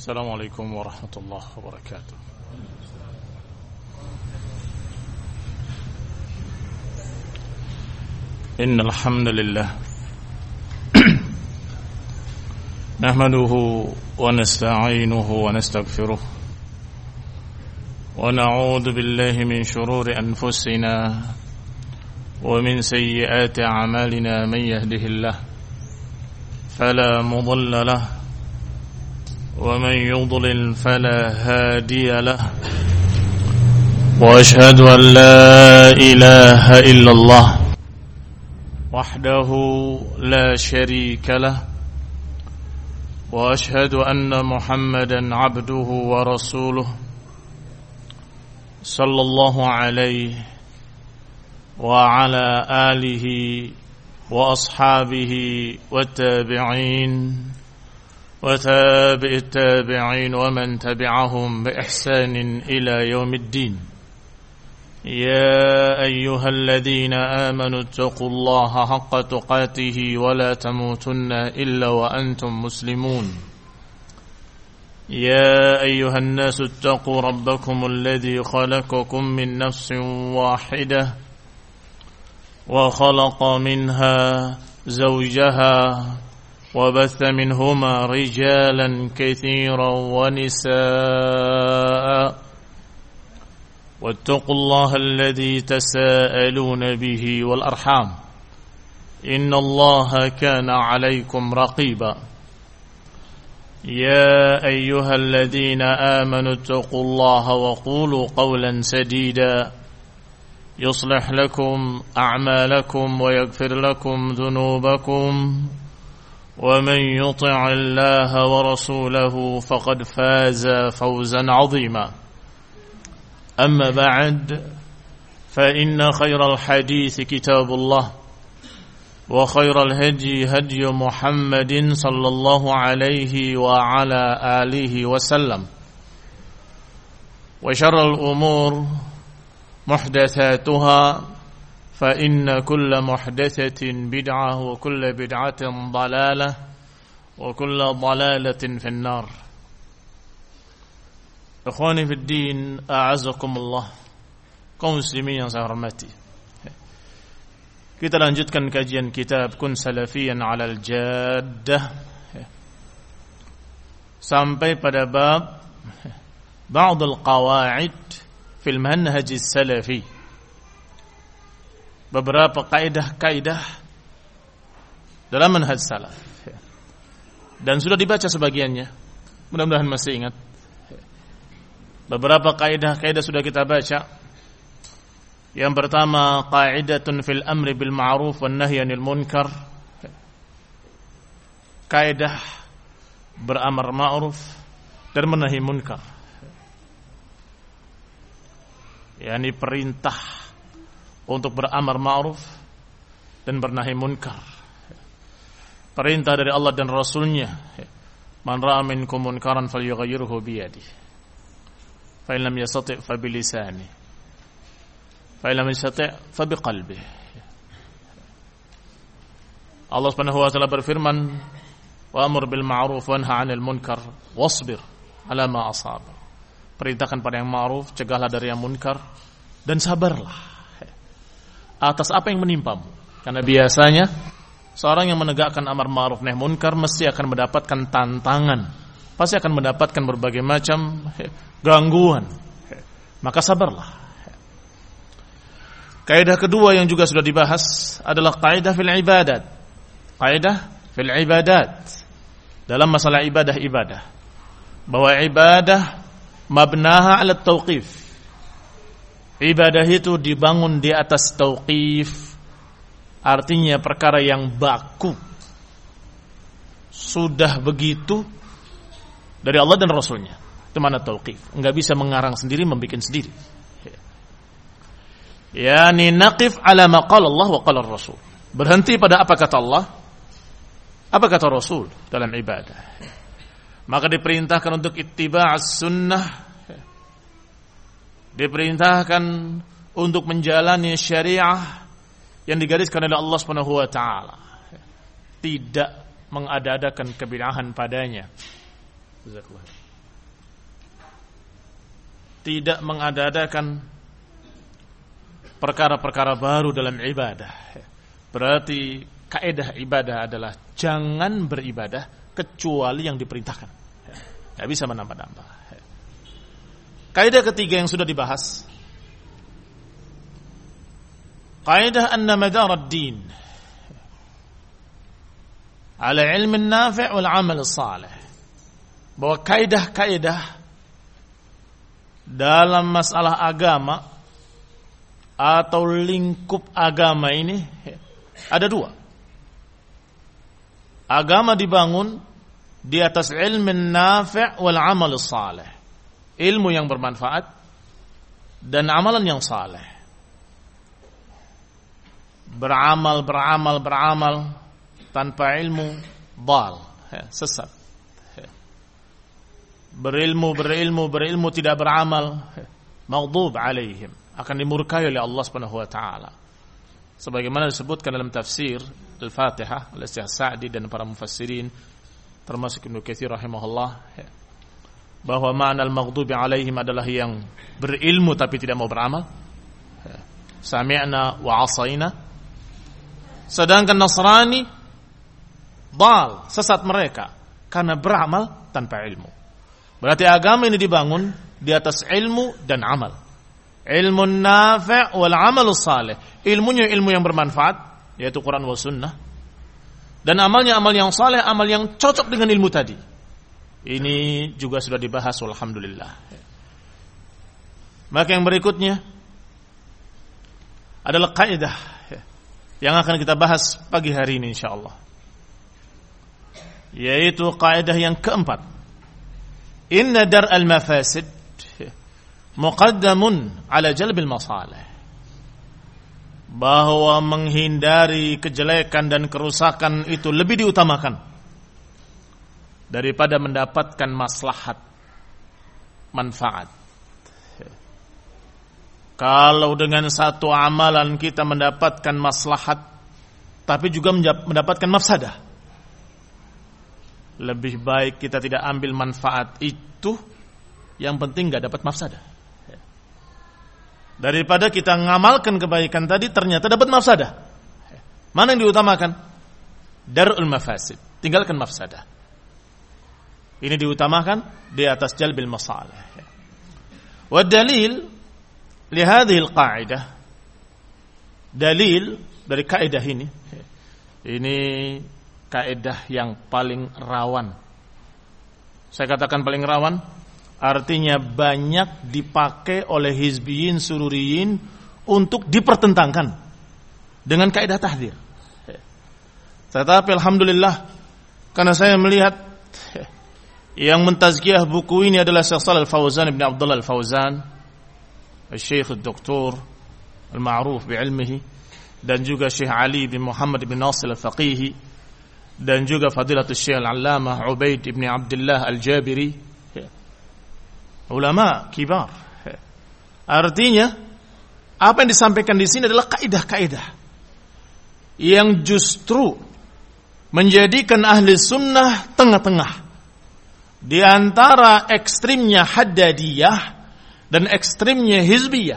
السلام عليكم ورحمة الله وبركاته. إن الحمد لله نحمده ونستعينه ونستغفره ونعوذ بالله من شرور أنفسنا ومن سيئات أعمالنا. من يهده الله فلا مضل له ومن يضلل فلا هادي له وأشهد أن لا إله إلا الله وحده لا شريك له وأشهد أن محمدا عبده ورسوله صلى الله عليه وعلى آله وأصحابه والتابعين وتابع التابعين ومن تبعهم بإحسان إلى يوم الدين. يا أيها الذين آمنوا اتقوا الله حق تقاته ولا تموتن إلا وأنتم مسلمون. يا أيها الناس اتقوا ربكم الذي خلقكم من نفس واحدة وخلق منها زوجها وبث منهما رجالا كثيرا ونساء واتقوا الله الذي تساءلون به والأرحام إن الله كان عليكم رقيبا. يا أيها الذين آمنوا اتقوا الله وقولوا قولا سديدا يصلح لكم أعمالكم ويغفر لكم ذنوبكم ومن يطع الله ورسوله فقد فاز فوزا عظيما. أما بعد فإن خير الحديث كتاب الله وخير الهدي هدي محمد صلى الله عليه وعلى آله وسلم وشر الأمور محدثاتها فإن كل محدثة بدعة وكل بدعة ضلالة وكل ضلالة في النار. Ikhwani fi din, a'azakumullah, kaum muslimin yang saya hormati. Kita lanjutkan kajian kitab Kun Salafiyan 'alal Jaddah sampai pada bab Ba'dul Qawaid fil Manhaj Salafi. Beberapa kaidah-kaidah dalam manhaj salaf. Dan sudah dibaca sebagiannya. Mudah-mudahan masih ingat. Beberapa kaidah-kaidah sudah kita baca. Yang pertama, qaidatun fil amri bil ma'ruf wan nahyi 'anil munkar. Kaidah beramar ma'ruf dan menahi munkar. yakni perintah untuk beramar ma'ruf dan bernahi munkar. Perintah dari Allah dan Rasulnya. Man ra'a minkum munkaran falyughayyirhu biyadihi. Fa in lam yastati' fa bilisanihi. Fa in lam yastati' fa biqalbihi. Allah Subhanahu wa taala berfirman, "Wa'mur bil ma'ruf wanha 'anil munkar wasbir 'ala ma asab." Perintahkan pada yang ma'ruf, cegahlah dari yang munkar, dan sabarlah atas apa yang menimpamu. Karena biasanya seorang yang menegakkan amar ma'ruf nahi munkar mesti akan mendapatkan tantangan, pasti akan mendapatkan berbagai macam gangguan. Maka sabarlah. Kaidah kedua yang juga sudah dibahas adalah kaidah fil ibadat. Kaidah fil ibadat, dalam masalah ibadah-ibadah, bahwa ibadah mabnaha 'ala tauqif. Ibadah itu dibangun di atas tauqif, artinya perkara yang baku. Sudah begitu dari Allah dan Rasulnya. Itu mana tauqif. Enggak bisa mengarang sendiri, membikin sendiri. Yani naqif 'ala ma qala Allah wa qala Rasul. Berhenti pada apa kata Allah, apa kata Rasul dalam ibadah. Maka diperintahkan untuk ittiba'as sunnah, diperintahkan untuk menjalani syariah yang digariskan oleh Allah Subhanahu wa taala, tidak mengada-adakan kebid'ahan padanya. tidak mengada-adakan perkara-perkara baru dalam ibadah. Berarti kaidah ibadah adalah jangan beribadah kecuali yang diperintahkan. Tidak bisa menambah-nambah. Kaidah ketiga yang sudah dibahas, kaidah anna madar ad-din ala ilm an-nafi' wal 'amal as-salih. Bahwa kaidah-kaidah dalam masalah agama atau lingkup agama ini ada dua. Agama dibangun di atas ilmu nafi' wal amal salih. Ilmu yang bermanfaat dan amalan yang saleh. Beramal tanpa ilmu dal, sesat. Berilmu tidak beramal, maghdub alaihim, akan dimurkai oleh Allah Subhanahu wa taala. Sebagaimana disebutkan dalam tafsir Al-Fatihah oleh Syekh Sa'di dan para mufassirin termasuk Ibnu Katsir rahimahullah, bahwa makna al-maghdubi alaihim adalah yang berilmu tapi tidak mau beramal. Sami'na wa 'asaina. Sedangkan Nasrani dal, sesat mereka karena beramal tanpa ilmu. Berarti agama ini dibangun di atas ilmu dan amal. Ilmu nafi' wal amal salih. Ilmunya ilmu yang bermanfaat, yaitu Quran wa sunnah. Dan amalnya amal yang saleh, amal yang cocok dengan ilmu tadi. Ini juga sudah dibahas, alhamdulillah. Maka yang berikutnya adalah kaidah yang akan kita bahas pagi hari ini insyaallah. Yaitu kaidah yang keempat. Inna dar'al mafasid muqaddamun ala jalbil masalih. Bahwa menghindari kejelekan dan kerusakan itu lebih diutamakan daripada mendapatkan maslahat, manfaat. Kalau dengan satu amalan kita mendapatkan maslahat tapi juga mendapatkan mafsadah, lebih baik kita tidak ambil manfaat itu, yang penting gak dapat mafsadah, daripada kita ngamalkan kebaikan tadi ternyata dapat mafsadah. Mana yang diutamakan? Darul mafasid, tinggalkan mafsadah. Ini diutamakan di atas jalbil masalih. Wa dalil li hadhihi al-qa'idah, dalil dari kaidah ini kaidah yang paling rawan. Saya katakan paling rawan, artinya banyak dipakai oleh hizbiyin sururiyin untuk dipertentangkan dengan kaidah tahdzir. Tetapi alhamdulillah, karena saya melihat yang mentazkiyah buku ini adalah Syekh Shalih Al-Fauzan Ibn Abdullah Al-Fauzan, Syekh Dr. Al-Ma'ruf bi'ilmihi, dan juga Syekh Ali bin Muhammad bin Nasir Al-Faqihi, dan juga Fadilatul Syekh Al-Allamah Ubaid bin Abdullah Al-Jabiri, ulama kibar. Artinya apa yang disampaikan di sini adalah kaidah-kaidah yang justru menjadikan ahli sunnah tengah-tengah di antara ekstrimnya Haddadiyah dan ekstrimnya Hizbiyah.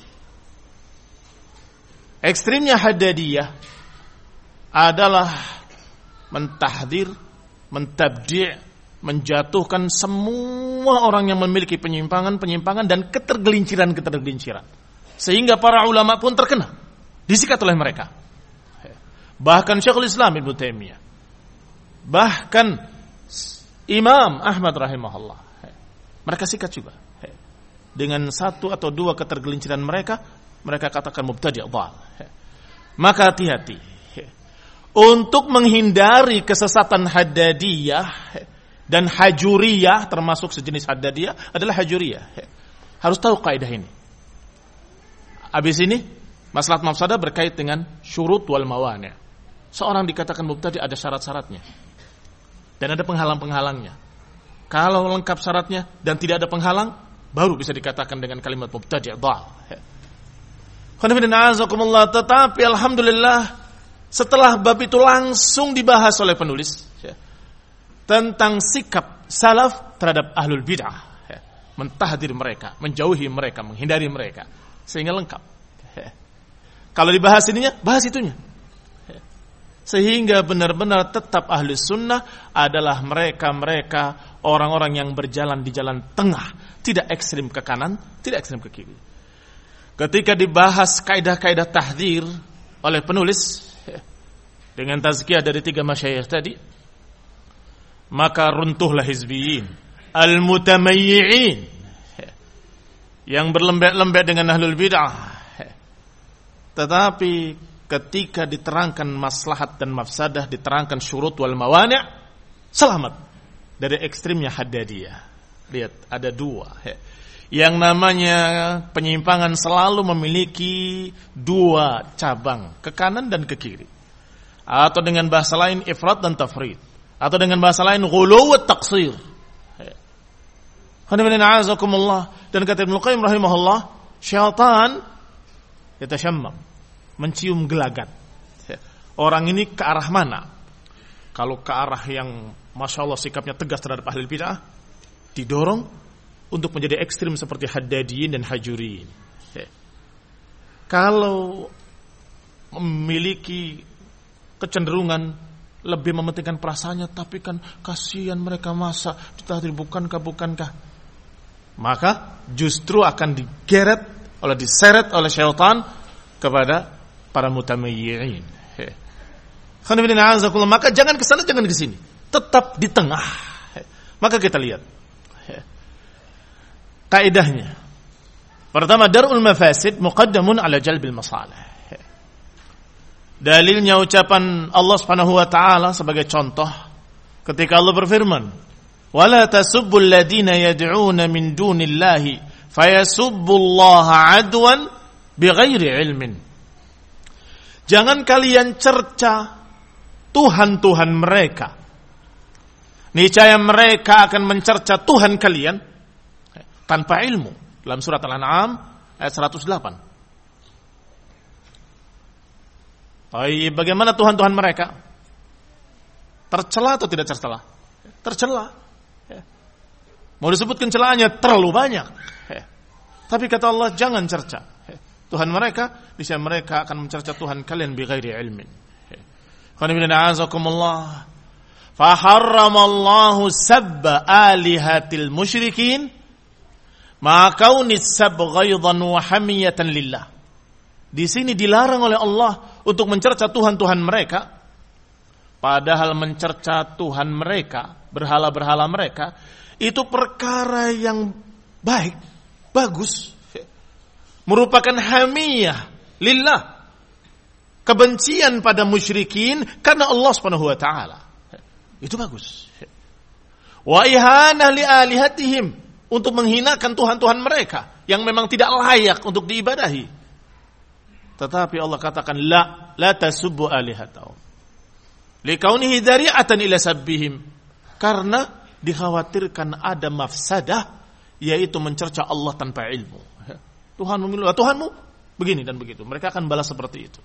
Ekstrimnya Haddadiyah adalah mentahdzir, mentabdi', menjatuhkan semua orang yang memiliki penyimpangan-penyimpangan dan ketergelinciran-ketergelinciran, sehingga para ulama pun terkena, disikat oleh mereka. Bahkan Syekhul Islam Ibnu Taimiyah, bahkan Imam Ahmad rahimahullah, mereka sikat juga. Dengan satu atau dua ketergelinciran mereka katakan mubtadi' dhal. Maka hati-hati untuk menghindari kesesatan Haddadiyah dan Hajuriyah, termasuk sejenis Haddadiyah adalah Hajuriyah. Harus tahu kaidah ini. Habis ini maslahat mafsadah berkait dengan syurut wal mawani'. Seorang dikatakan mubtadi' ada syarat-syaratnya dan ada penghalang-penghalangnya. Kalau lengkap syaratnya dan tidak ada penghalang, baru bisa dikatakan dengan kalimat mubtadi' dhal. Tetapi alhamdulillah, setelah bab itu langsung dibahas oleh penulis tentang sikap salaf terhadap ahlul bid'ah, mentahdir mereka, menjauhi mereka, menghindari mereka, sehingga lengkap. Kalau dibahas ininya, bahas itunya. Sehingga benar-benar tetap ahli sunnah adalah mereka-mereka orang-orang yang berjalan di jalan tengah, tidak ekstrim ke kanan, tidak ekstrim ke kiri. Ketika dibahas kaidah-kaidah tahdzir oleh penulis dengan tazkiyah dari 3 masyayikh tadi, maka runtuhlah hizbiyin al-mutamayyi'in yang berlembek-lembek dengan ahlul bid'ah. Tetapi ketika diterangkan maslahat dan mafsadah, diterangkan syurut wal mawani', selamat dari ekstrimnya Haddadiyah. Lihat, ada 2. Yang namanya penyimpangan selalu memiliki 2 cabang, ke kanan dan ke kiri. Atau dengan bahasa lain ifrat dan tafrid. Atau dengan bahasa lain ghulu wa taqsir. Dan kata Ibnu Qayyim rahimahullah, syaitan yatashammam, mencium gelagat. Orang ini ke arah mana? Kalau ke arah yang Masya Allah sikapnya tegas terhadap ahli bid'ah, didorong untuk menjadi ekstrim seperti Haddadiyin dan Hajuriyin. Kalau memiliki kecenderungan lebih mementingkan perasaannya, tapi kan kasihan mereka, masa ditahdir, bukankah, maka justru akan diseret oleh syaitan kepada para mutamayyi'in. Maka jangan ke sana, jangan ke sini, tetap di tengah. Maka kita lihat kaidahnya. Pertama, dar'ul mafasid muqaddamun ala jalbil masalih. Dalilnya ucapan Allah Subhanahu wa taala sebagai contoh ketika Allah berfirman, "Wala tasubbul ladina yad'una min dunillahi fayasubbullaha 'adwan bighairi ilmin." Jangan kalian cerca Tuhan-Tuhan mereka. Niscaya mereka akan mencerca Tuhan kalian tanpa ilmu. Dalam surat Al-An'am ayat 108. Bagaimana Tuhan-Tuhan mereka? Tercela atau tidak tercela? Tercela. Mau disebutkan celahannya terlalu banyak. Tapi kata Allah, jangan cerca Tuhan mereka, niscaya mereka akan mencerca Tuhan kalian bighairi ilmin. Faharramallahu sabba alihatil musyrikin ma kaunis sab ghaidan wa hamiyatan lillah. Di sini dilarang oleh Allah untuk mencerca Tuhan-Tuhan mereka, padahal mencerca Tuhan mereka, berhala-berhala mereka, itu perkara yang baik, bagus, merupakan hamiyah lillah, kebencian pada musyrikin karena Allah Subhanahu wa taala. Itu bagus. Wa ihanah li alihatihim, untuk menghinakan Tuhan-Tuhan mereka yang memang tidak layak untuk diibadahi. Tetapi Allah katakan la tasubbu alihatahum likaunihi dzari'atan ila sabbihim, karena dikhawatirkan ada mafsadah, yaitu mencerca Allah tanpa ilmu. Tuhanmu begini dan begitu, mereka akan balas seperti itu.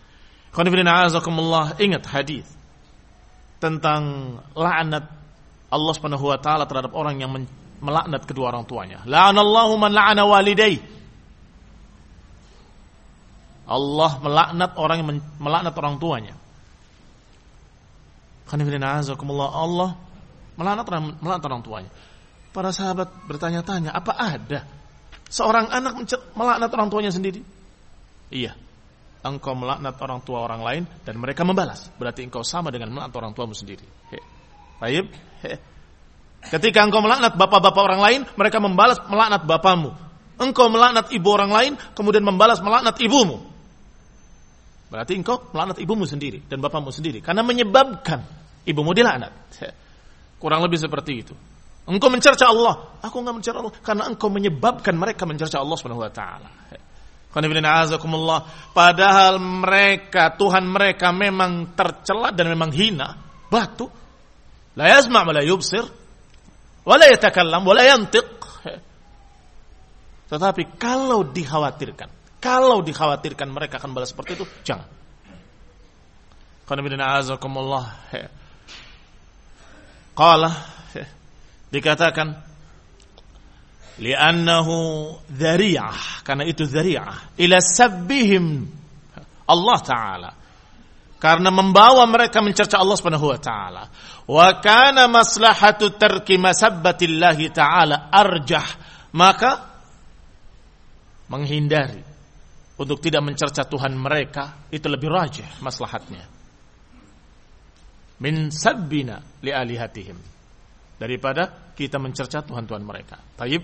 Ingat hadis tentang laknat Allah Subhanahu wa taala terhadap orang yang melaknat kedua orang tuanya. La'anallahu man la'ana walidayhi. Allah melaknat orang yang melaknat orang tuanya. Allah melaknat orang tuanya. Para sahabat bertanya-tanya, apa ada seorang anak melaknat orang tuanya sendiri? Iya. Engkau melaknat orang tua orang lain dan mereka membalas, berarti engkau sama dengan melaknat orang tuamu sendiri. Baik. Ketika engkau melaknat bapak-bapak orang lain, mereka membalas melaknat bapamu. Engkau melaknat ibu orang lain, kemudian membalas melaknat ibumu. Berarti engkau melaknat ibumu sendiri dan bapamu sendiri, karena menyebabkan ibumu dilaknat. Kurang lebih seperti itu. Engkau mencerca Allah, aku enggak mencerca Allah, karena engkau menyebabkan mereka mencerca Allah Subhanahu wa taala. Padahal mereka, Tuhan mereka memang tercela dan memang hina, batu. La yasma' wa la yubsir, wa la yatakallam, wa la yantiq. Tetapi kalau dikhawatirkan mereka akan balas seperti itu, jangan. Qala, dikatakan Li'annahu dzari'ah, karena itu dzari'ah ila sabbihim Allah Ta'ala, karena membawa mereka mencerca Allah Subhanahu wa taala. Wa kana maslahatu tarki masabbatillahi ta'ala arjah, maka menghindari untuk tidak mencerca Tuhan mereka itu lebih rajih maslahatnya min sabbina li alihatihim, daripada kita mencerca Tuhan-Tuhan mereka. Taib.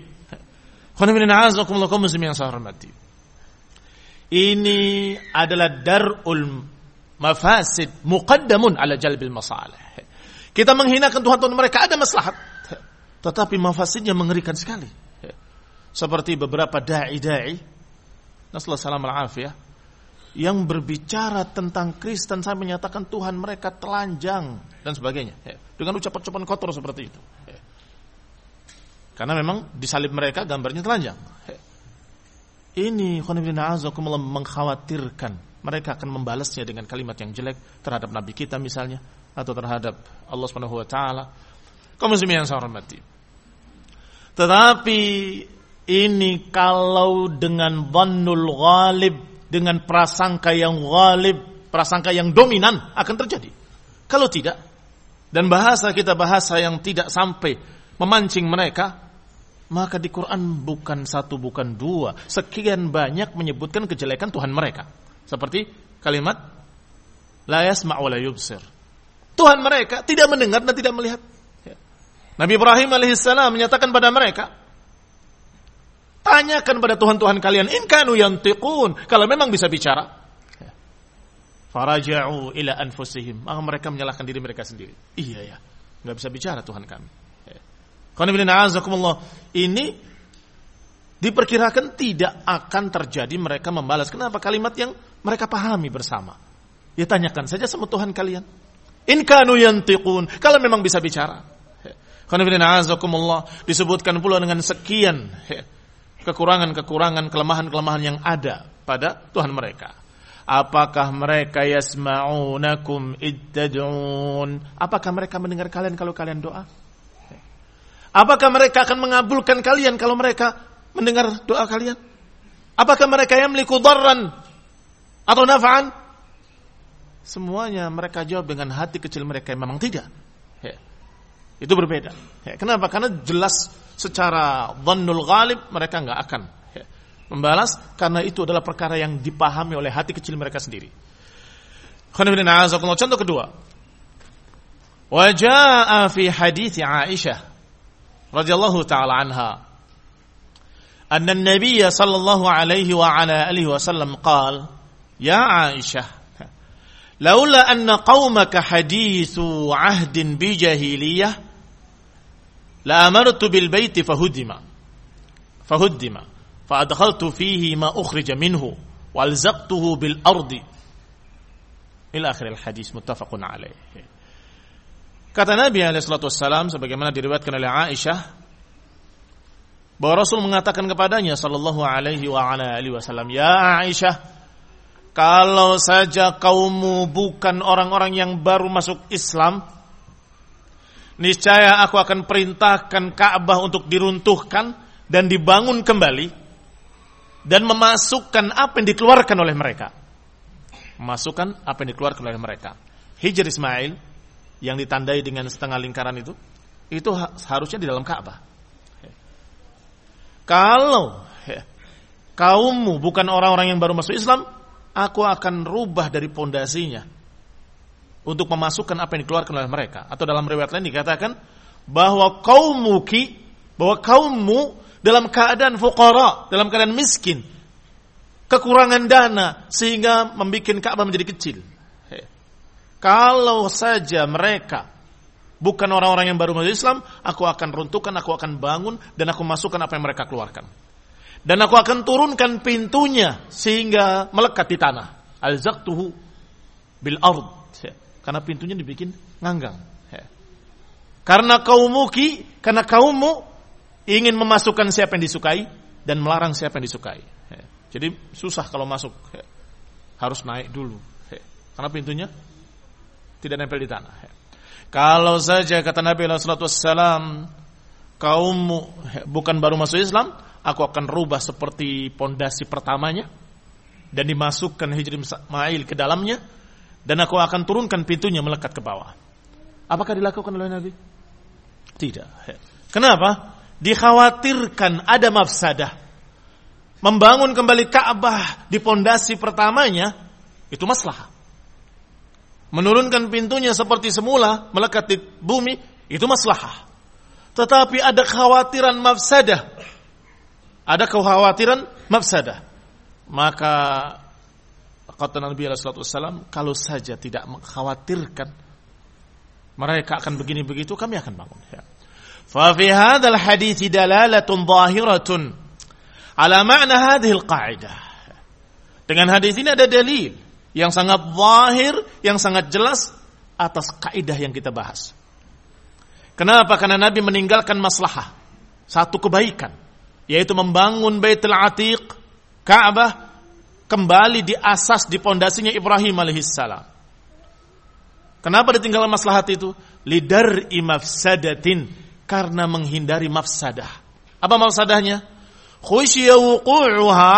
Ini adalah darul mafasid muqaddamun ala jalbil masalih. Kita menghinakan Tuhan-Tuhan mereka ada maslahat, tetapi mafasidnya mengerikan sekali. Seperti beberapa da'i nasallahu salam al-afiyah yang berbicara tentang Kristen sampai menyatakan Tuhan mereka telanjang dan sebagainya, dengan ucapan-ucapan kotor seperti itu. Karena memang di salib mereka gambarnya telanjang. Ini khonibina azakumullah mengkhawatirkan mereka akan membalasnya dengan kalimat yang jelek terhadap Nabi kita misalnya, atau terhadap Allah Subhanahu wa taala. Kaum muslimin yang saya hormati. Tetapi ini kalau dengan dhannul ghalib, dengan prasangka yang ghalib, prasangka yang dominan akan terjadi. Kalau tidak, dan bahasa kita bahasa yang tidak sampai memancing mereka, maka di Quran bukan satu, bukan dua, sekian banyak menyebutkan kejelekan Tuhan mereka. Seperti kalimat la yasma' wa la yubsir. Tuhan mereka tidak mendengar dan tidak melihat. Nabi Ibrahim alaihissalam menyatakan pada mereka, tanyakan pada Tuhan-Tuhan kalian, in kanu yantiqun, kalau memang bisa bicara. Faraja'u ila anfusihim, maka mereka menyalahkan diri mereka sendiri. Iya ya, enggak bisa bicara Tuhan kami. Ini diperkirakan tidak akan terjadi mereka membalas. Kenapa? Kalimat yang mereka pahami bersama. Ya tanyakan saja sama Tuhan kalian. In kanu yantiqun, kalau memang bisa bicara. Disebutkan pula dengan sekian kekurangan-kekurangan, kelemahan-kelemahan yang ada pada Tuhan mereka. Apakah mereka yasma'unakum ittad'un? Apakah mereka mendengar kalian kalau kalian doa? Apakah mereka akan mengabulkan kalian kalau mereka mendengar doa kalian? Apakah mereka yamliku darran atau naf'an? Semuanya mereka jawab dengan hati kecil mereka memang tidak. Itu berbeda. Kenapa? Karena jelas secara dhannul ghalib mereka enggak akan membalas, karena itu adalah perkara yang dipahami oleh hati kecil mereka sendiri. Contoh kedua. Wa jaa'a fi hadits Aisyah radhiyallahu ta'ala anha anna an-nabiy sallallahu alaihi wa ala alihi wasallam qala ya Aisyah laula anna qaumaka hadithu ahdin bi jahiliyah la amartu bil baiti fahuddima fa adkhaltu fihi ma ukhrija minhu walzaqtuhu bil ardi ila akhir al hadis muttafaqun alaih. Kata Nabi SAW, sebagaimana diriwayatkan oleh Aisyah, bahwa Rasul mengatakan kepadanya sallallahu alaihi wa ala alihi wasallam, ya Aisyah, kalau saja kaummu bukan orang-orang yang baru masuk Islam, niscaya aku akan perintahkan Ka'bah untuk diruntuhkan dan dibangun kembali dan memasukkan apa yang dikeluarkan oleh mereka. Memasukkan apa yang dikeluarkan oleh mereka. Hijr Ismail yang ditandai dengan setengah lingkaran itu harusnya di dalam Ka'bah. Kalau kaummu bukan orang-orang yang baru masuk Islam, aku akan rubah dari pondasinya untuk memasukkan apa yang dikeluarkan oleh mereka. Atau dalam riwayat lain dikatakan bahwa kaummu dalam keadaan fuqara, dalam keadaan miskin, kekurangan dana sehingga membuat Ka'bah menjadi kecil. Kalau saja mereka bukan orang-orang yang baru masuk Islam, aku akan runtuhkan, aku akan bangun, dan aku masukkan apa yang mereka keluarkan. Dan aku akan turunkan pintunya sehingga melekat di tanah. Alzaqtuhu bil ard. Karena pintunya dibikin nganggang. Karena kaummu ingin memasukkan siapa yang disukai dan melarang siapa yang disukai. Jadi susah kalau masuk. Harus naik dulu. Karena pintunya tidak nempel di tanah. Kalau saja kata Nabi SAW, kaummu bukan baru masuk Islam, aku akan rubah seperti pondasi pertamanya dan dimasukkan Hijri Ismail ke dalamnya, dan aku akan turunkan pintunya melekat ke bawah. Apakah dilakukan oleh Nabi? Tidak. Kenapa? Dikhawatirkan ada mafsadah. Membangun kembali Ka'bah di pondasi pertamanya itu maslahah. Menurunkan pintunya seperti semula melekat di bumi itu maslahah. Tetapi ada kekhawatiran mafsadah. Ada kekhawatiran mafsadah. Maka kata Nabi sallallahu alaihi wasallam, kalau saja tidak mengkhawatirkan mereka akan begini begitu, kami akan bangun. Ya. Fa fi hadzal hadits dalalatun zahiratun ala ma'na hadhil qa'idah. Dengan hadis ini ada dalil yang sangat zahir, yang sangat jelas atas kaidah yang kita bahas. Kenapa? Karena Nabi meninggalkan maslahah, satu kebaikan, yaitu membangun Baitul Atiq, Ka'bah, kembali di asas, di pondasinya Ibrahim alaihissalam. Kenapa ditinggalkan maslahat itu? Lidar'i mafsadatin, karena menghindari mafsadah. Apa mafsadahnya? Khusyiya wuqu'uha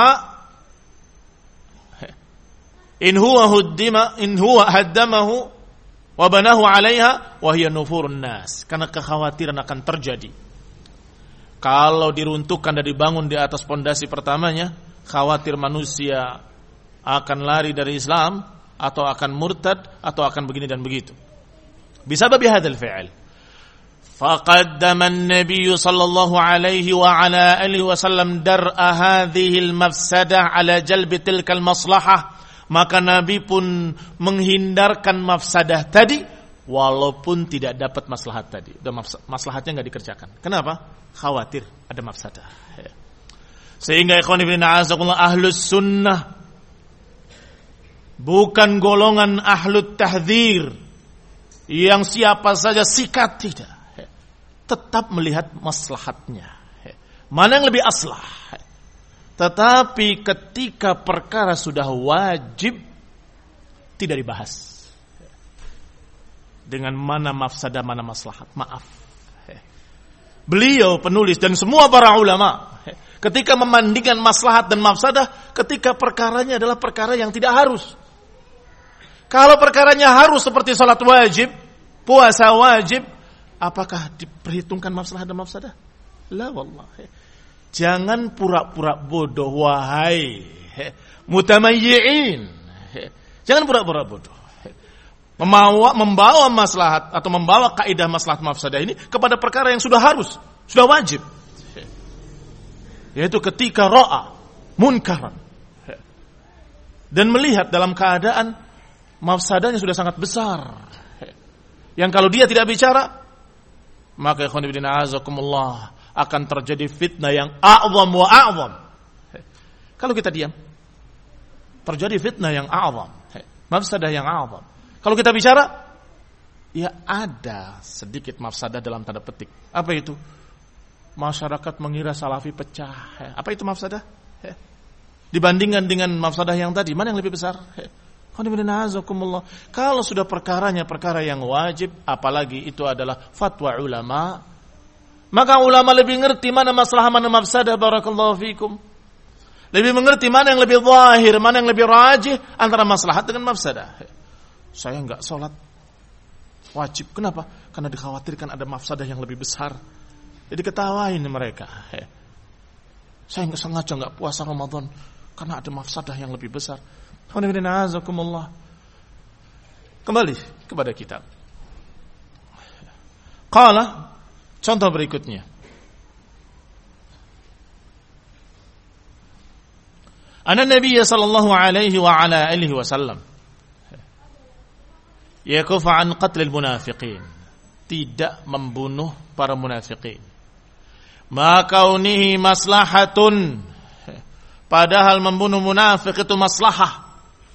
in huwa haddamahu wa banahu 'alaiha wa hiya nufurun nas. Karena kekhawatiran akan terjadi. Kalau diruntuhkan dan dibangun di atas pondasi pertamanya, khawatir manusia akan lari dari Islam atau akan murtad atau akan begini dan begitu. Bisabab hadzal fi'l. فقدم النبي صلى الله عليه وعلى آله وسلم درء هذه المفسدة على جلب تلك المصلحة. Maka Nabi pun menghindarkan mafsadah tadi walaupun tidak dapat maslahat tadi. Maslahatnya enggak dikerjakan. Kenapa? Khawatir ada mafsadah. Sehingga ikhwan fillah a'azakumullah, ahlus sunnah bukan golongan ahlut tahdzir yang siapa saja sikat, tidak. Tetap melihat maslahatnya. Mana yang lebih aslah. Tetapi ketika perkara sudah wajib, tidak dibahas. Dengan mana mafsadah, mana maslahat. Maaf. Beliau penulis dan semua para ulama, ketika membandingkan maslahat dan mafsadah, ketika perkaranya adalah perkara yang tidak harus. Kalau perkaranya harus seperti salat wajib, puasa wajib, apakah diperhitungkan maslahat dan mafsadah? La wallahi. Jangan pura-pura bodoh, wahai mutamayyi'in. Jangan pura-pura bodoh. Membawa maslahat atau membawa kaidah maslahat mafsadah ini kepada perkara yang sudah harus, sudah wajib. Yaitu ketika ra'a munkaran dan melihat dalam keadaan mafsadahnya sudah sangat besar. Yang kalau dia tidak bicara, maka ikhwan fillah a'azakumullah akan terjadi fitnah yang a'zam wa a'zam. Kalau kita diam, terjadi fitnah yang a'zam, mafsadah yang a'zam. Kalau kita bicara, ya ada sedikit mafsadah dalam tanda petik. Apa itu? Masyarakat mengira salafi pecah. Apa itu mafsadah? Dibandingkan dengan mafsadah yang tadi, mana yang lebih besar? Kalau sudah perkaranya perkara yang wajib, apalagi itu adalah fatwa ulama, maka ulama lebih ngerti mana masalah, mana mafsadah. Barakallahu fikum. Lebih mengerti mana yang lebih zahir, mana yang lebih rajih antara maslahat dengan mafsadah. Saya enggak sholat wajib. Kenapa? Karena dikhawatirkan ada mafsadah yang lebih besar. Jadi ketawain mereka. Saya enggak sengaja enggak puasa Ramadan karena ada mafsadah yang lebih besar. Kembali kepada kitab. Qala, contoh berikutnya. Anna Nabi sallallahu alaihi wa ala alihi wasallam yakuf an qatlil munafiqin, tidak membunuh para munafiqin. Ma kaunihi maslahatun, padahal membunuh munafik itu maslahah.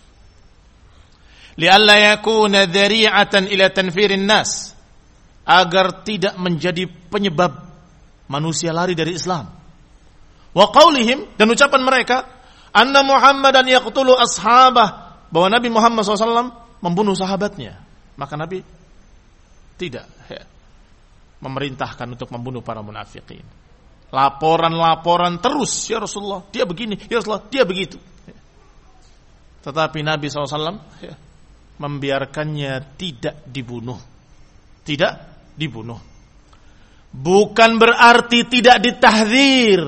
Li'alla yakuna dzari'atan ila tanfirin nas, agar tidak menjadi penyebab manusia lari dari Islam. Wa qaulihim, dan ucapan mereka, anna Muhammadan yaqtulu ashabah, bahwa Nabi Muhammad SAW membunuh sahabatnya. Maka Nabi tidak memerintahkan untuk membunuh para munafikin. Laporan-laporan terus, ya Rasulullah, dia begini, ya Rasulullah, dia begitu. Tetapi Nabi SAW membiarkannya tidak dibunuh. Tidak dibunuh. Bukan berarti tidak ditahdzir.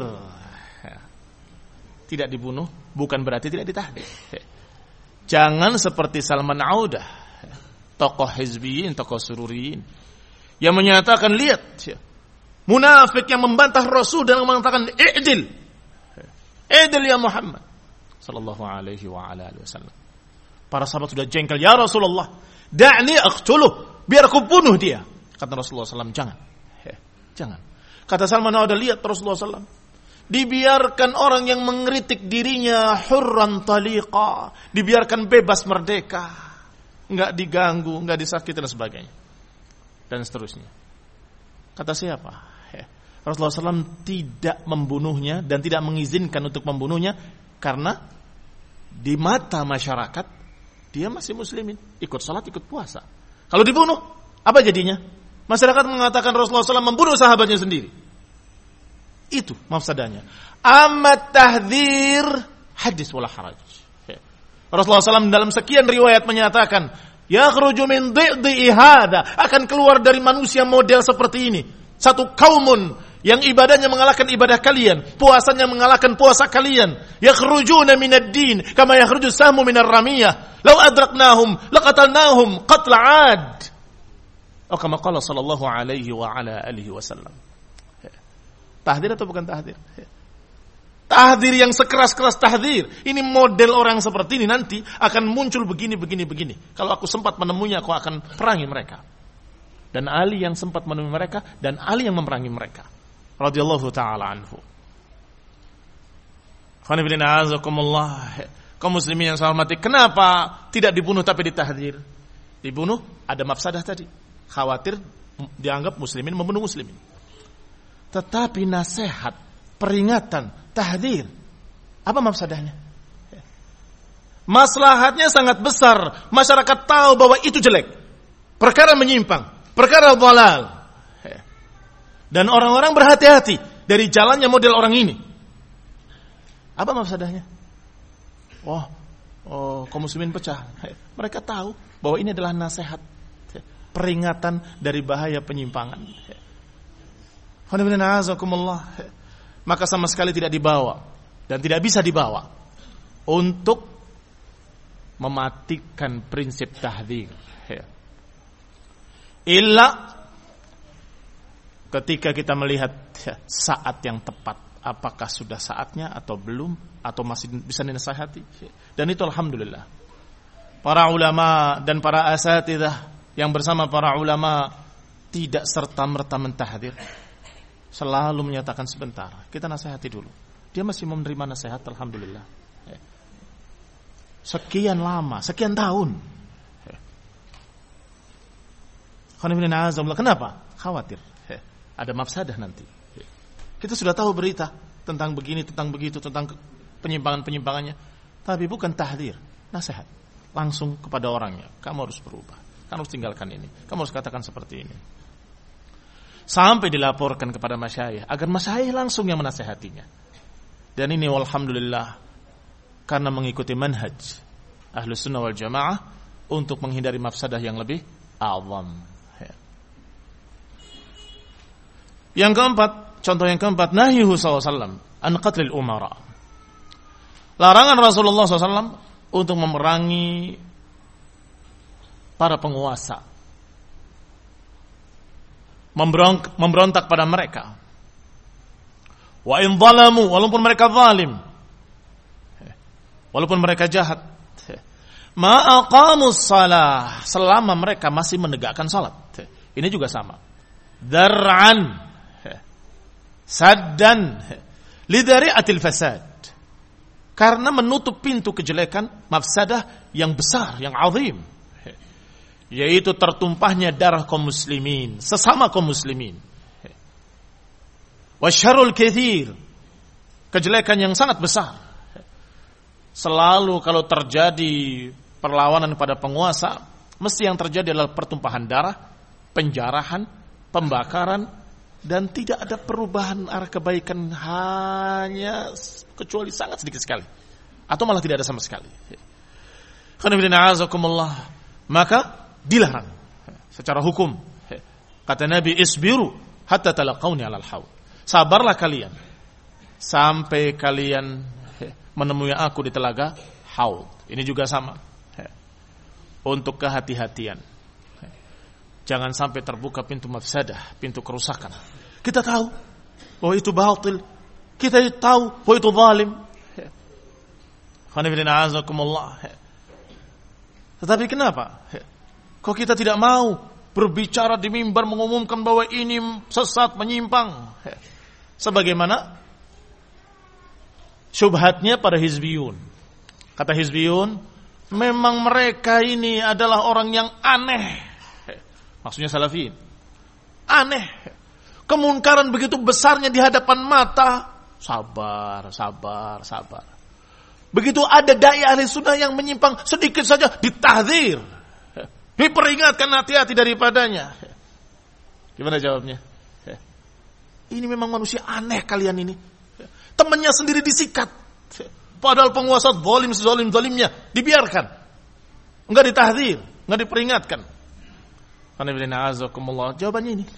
Tidak dibunuh, bukan berarti tidak ditahdzir. Jangan seperti Salman Audah, tokoh hizbiyin, tokoh sururiyin, yang menyatakan, lihat, munafik yang membantah Rasul dan mengatakan, i'dil ya Muhammad sallallahu alaihi wa ala alihi wasallam. Para sahabat sudah jengkel, ya Rasulullah, da'ni aqtuluh, biar aku bunuh dia. Kata Rasulullah SAW, jangan. Kata Salman Audah, lihat Rasulullah SAW, dibiarkan orang yang mengkritik dirinya hurran taliqa, dibiarkan bebas merdeka, enggak diganggu, enggak disakiti dan sebagainya, dan seterusnya. Kata siapa? Rasulullah SAW tidak membunuhnya dan tidak mengizinkan untuk membunuhnya karena di mata masyarakat dia masih muslimin, ikut salat, ikut puasa. Kalau dibunuh, apa jadinya? Masyarakat mengatakan Rasulullah SAW membunuh sahabatnya sendiri. Itu mafsadahnya. Amat tahdzir hadis wala haraj. Rasulullah SAW dalam sekian riwayat menyatakan, yakhruju min dhi'i hada, akan keluar dari manusia model seperti ini. Satu kaumun yang ibadahnya mengalahkan ibadah kalian, puasanya mengalahkan puasa kalian. Yakhrujuna minad din kama yakhruju sahmu minar ramiyah. Law adraknahum laqatalnahum qatla 'ad. Oh, kama qala sallallahu alaihi wa ala alihi wasallam. Tahdzir atau bukan tahdzir? Tahdzir yang sekeras-keras tahdzir. Ini model orang seperti ini nanti akan muncul begini. Kalau aku sempat menemuinya, aku akan perangi mereka. Dan Ali yang sempat menemui mereka, dan Ali yang memerangi mereka. Radhiyallahu ta'ala anhu. Khonibina azakumullah. Kaum muslimin yang saya hormati, kenapa tidak dibunuh tapi ditahdzir? Dibunuh, ada mafsadah tadi. Khawatir dianggap muslimin membunuh muslimin. Tetapi nasihat, peringatan, tahdzir, apa mafsadahnya? Maslahatnya sangat besar. Masyarakat tahu bahwa itu jelek, perkara menyimpang, perkara dhalal. Dan orang-orang berhati-hati dari jalannya model orang ini. Apa mafsadahnya? Kaum muslimin pecah. Mereka tahu bahwa ini adalah nasihat, peringatan dari bahaya penyimpangan. Maka sama sekali tidak dibawa dan tidak bisa dibawa untuk mematikan prinsip tahdzir. Illa ketika kita melihat saat yang tepat, apakah sudah saatnya atau belum, atau masih bisa dinasihati. Dan itu alhamdulillah, para ulama dan para asatidzah yang bersama para ulama tidak serta-merta mentahdzir, selalu menyatakan sebentar, kita nasihati dulu. Dia masih menerima nasihat, alhamdulillah. Sekian lama, sekian tahun. Kenapa? Khawatir ada mafsadah nanti. Kita sudah tahu berita tentang begini, tentang begitu, tentang penyimpangan-penyimpangannya, tapi bukan tahdzir, nasihat langsung kepada orangnya. Kamu harus berubah, kamu harus tinggalkan ini, kamu harus katakan seperti ini. Sampai dilaporkan kepada masyayikh agar masyayikh langsung yang menasihatinya. Dan ini walhamdulillah karena mengikuti manhaj Ahlus Sunnah wal Jamaah untuk menghindari mafsadah yang lebih a'zam. Yang keempat, contoh yang keempat, nahyuhu SAW an qatlil umara. Larangan Rasulullah SAW untuk memerangi para penguasa, memberontak pada mereka. Wa in zalamu, walaupun mereka zalim, walaupun mereka jahat, ma aqamus shalah, selama mereka masih menegakkan salat. Ini juga sama. Dar'an, saddan lidari'atil fasad, karena menutup pintu kejelekan, mafsadah yang besar, yang azim, yaitu tertumpahnya darah kaum muslimin, sesama kaum muslimin. Wasyarrul katsir, kejelekan yang sangat besar. Selalu kalau terjadi perlawanan pada penguasa, mesti yang terjadi adalah pertumpahan darah, penjarahan, pembakaran, dan tidak ada perubahan arah kebaikan hanya kecuali sangat sedikit sekali, atau malah tidak ada sama sekali. Maka dilarang secara hukum. Kata Nabi, isbiru hatta talaqawni alal haud. Sabarlah kalian sampai kalian menemui aku di telaga haud. Ini juga sama, untuk kehati-hatian. Jangan sampai terbuka pintu mafsadah, pintu kerusakan. Kita tahu bahwa itu batil, kita tahu bahwa itu zalim. Tetapi kenapa? Kok kita tidak mau berbicara di mimbar mengumumkan bahwa ini sesat, menyimpang? Sebagaimana syubhatnya pada hizbiyun. Kata hizbiyun, memang mereka ini adalah orang yang aneh. Maksudnya salafiyin. Aneh. Kemunkaran begitu besarnya di hadapan mata. Sabar. Begitu ada dai ahli sunnah yang menyimpang sedikit saja, ditahdzir, diperingatkan, hati-hati daripadanya. Gimana jawabnya? Ini memang manusia aneh kalian ini. Temannya sendiri disikat. Padahal penguasa zalim-zalimnya dibiarkan. Enggak ditahdzir, enggak diperingatkan. Jawabannya ini.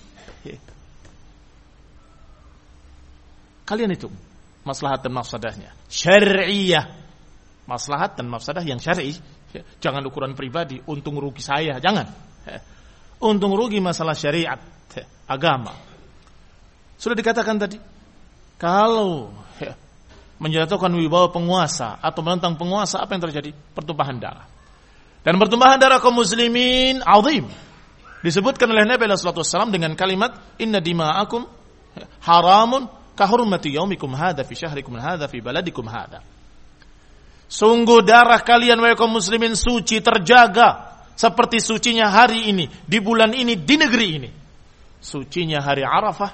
Kalian itu maslahat dan mafsadahnya syar'iyah. Maslahat dan mafsadah yang syar'i. Jangan ukuran pribadi, untung rugi saya, jangan. Untung rugi masalah syariat, agama. Sudah dikatakan tadi, kalau menjatuhkan wibawa penguasa atau menentang penguasa, apa yang terjadi? Pertumpahan darah. Dan pertumpahan darah kaum muslimin azim. Disebutkan oleh Nabi sallallahu alaihi wasallam dengan kalimat inna dima'akum haramun kahurmati yaumikum hadza fi syahrikum hadza fi baladikum hadza. Sungguh darah kalian wahai kaum muslimin suci, terjaga seperti sucinya hari ini, di bulan ini, di negeri ini. Sucinya hari Arafah,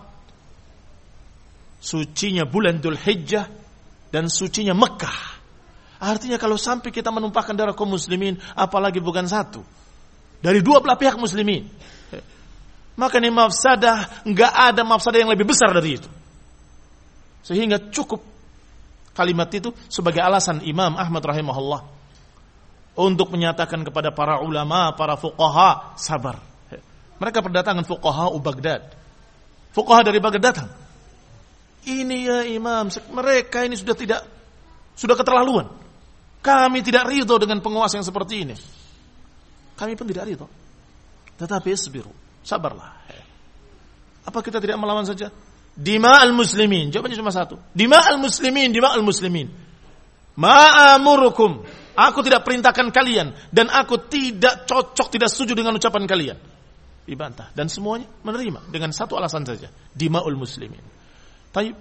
sucinya bulan Dzulhijjah, dan sucinya Mekah. Artinya kalau sampai kita menumpahkan darah kaum muslimin, apalagi bukan satu, dari dua belah pihak muslimin, maka ini mafsadah, enggak ada mafsadah yang lebih besar dari itu. Sehingga cukup kalimat itu sebagai alasan Imam Ahmad rahimahullah untuk menyatakan kepada para ulama, para fuqaha, sabar. Mereka berdatangan fuqaha Baghdad. Fuqaha dari Baghdad datang. Ini ya Imam, mereka ini sudah keterlaluan. Kami tidak ridho dengan penguasa yang seperti ini. Kami pun tidak ridho. Tetapi isbiru, sabarlah. Apa kita tidak melawan saja? Dima'al muslimin. Jawabannya cuma satu. Dima'al muslimin. Ma'amurukum. Aku tidak perintahkan kalian. Dan aku tidak cocok, tidak setuju dengan ucapan kalian. Dibantah. Dan semuanya menerima. Dengan satu alasan saja. Dima'ul muslimin. Taib.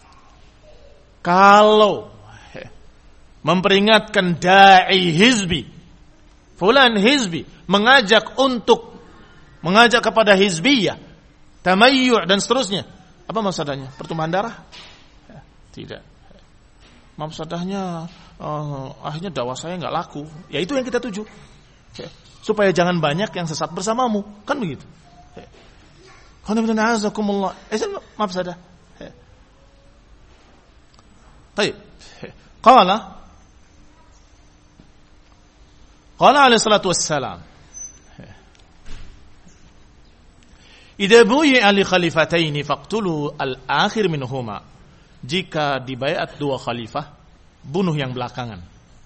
Kalau memperingatkan da'i hizbi, fulan hizbi, mengajak kepada hizbiyah, tamayyu' dan seterusnya, apa mafsadahnya? Pertumpahan darah? Tidak. Mafsadahnya akhirnya dakwah saya nggak laku. Ya itu yang kita tuju. Supaya jangan banyak yang sesat bersamamu, kan begitu. Mafsadah. Baik. Qala alaihi salatu wassalam, idza buyi'a li khalifataini faqtulu al-akhir minhuma. Jika dibaiat dua khalifah, bunuh yang belakangan.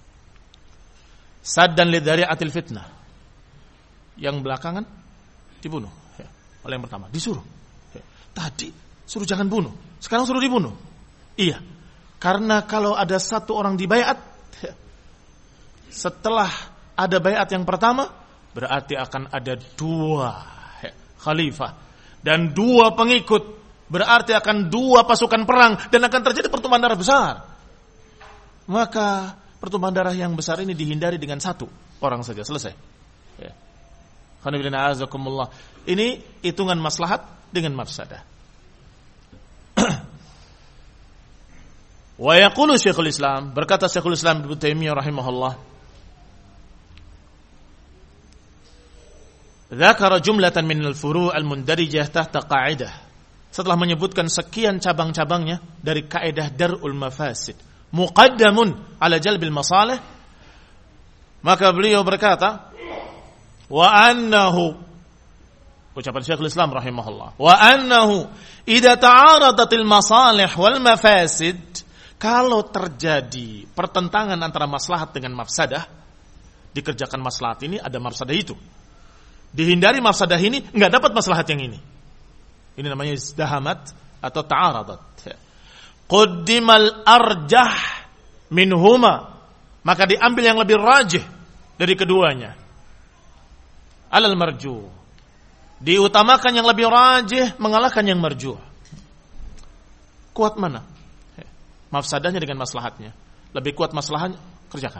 Saddan li dzari'atil fitnah. Yang belakangan dibunuh. Oleh yang pertama disuruh. Tadi suruh jangan bunuh, sekarang suruh dibunuh. Iya. Karena kalau ada satu orang dibaiat, setelah ada baiat yang pertama, berarti akan ada dua khalifah dan dua pengikut, berarti akan dua pasukan perang dan akan terjadi pertumpahan darah besar. Maka pertumpahan darah yang besar ini dihindari dengan satu orang saja, selesai. Ini hitungan maslahat dengan mafsadah. Wa yaqulu Syekhul Islam, berkata Syekhul Islam Ibnu Taimiyah rahimahullah, Dzakara jumlatan min al-furu' al-mundarijah tahta qa'idah. Setelah menyebutkan sekian cabang-cabangnya dari kaidah dar'ul mafasid, muqaddamun ala jalbil masalih, maka beliau berkata, wa annahu, ucapan Syekhul Islam rahimahullah, wa annahu idza ta'aradatil masalih wal mafasid, kalau terjadi pertentangan antara maslahat dengan mafsadah, dikerjakan maslahat ini ada mafsadah itu, dihindari mafsadah ini, enggak dapat maslahat yang ini. Ini namanya izdahamat atau ta'aradat. Quddimal arjah minhuma, maka diambil yang lebih rajih dari keduanya. Alal marjuh, diutamakan yang lebih rajih mengalahkan yang marjuh. Kuat mana? Mafsadahnya dengan maslahatnya. Lebih kuat maslahatnya, kerjakan.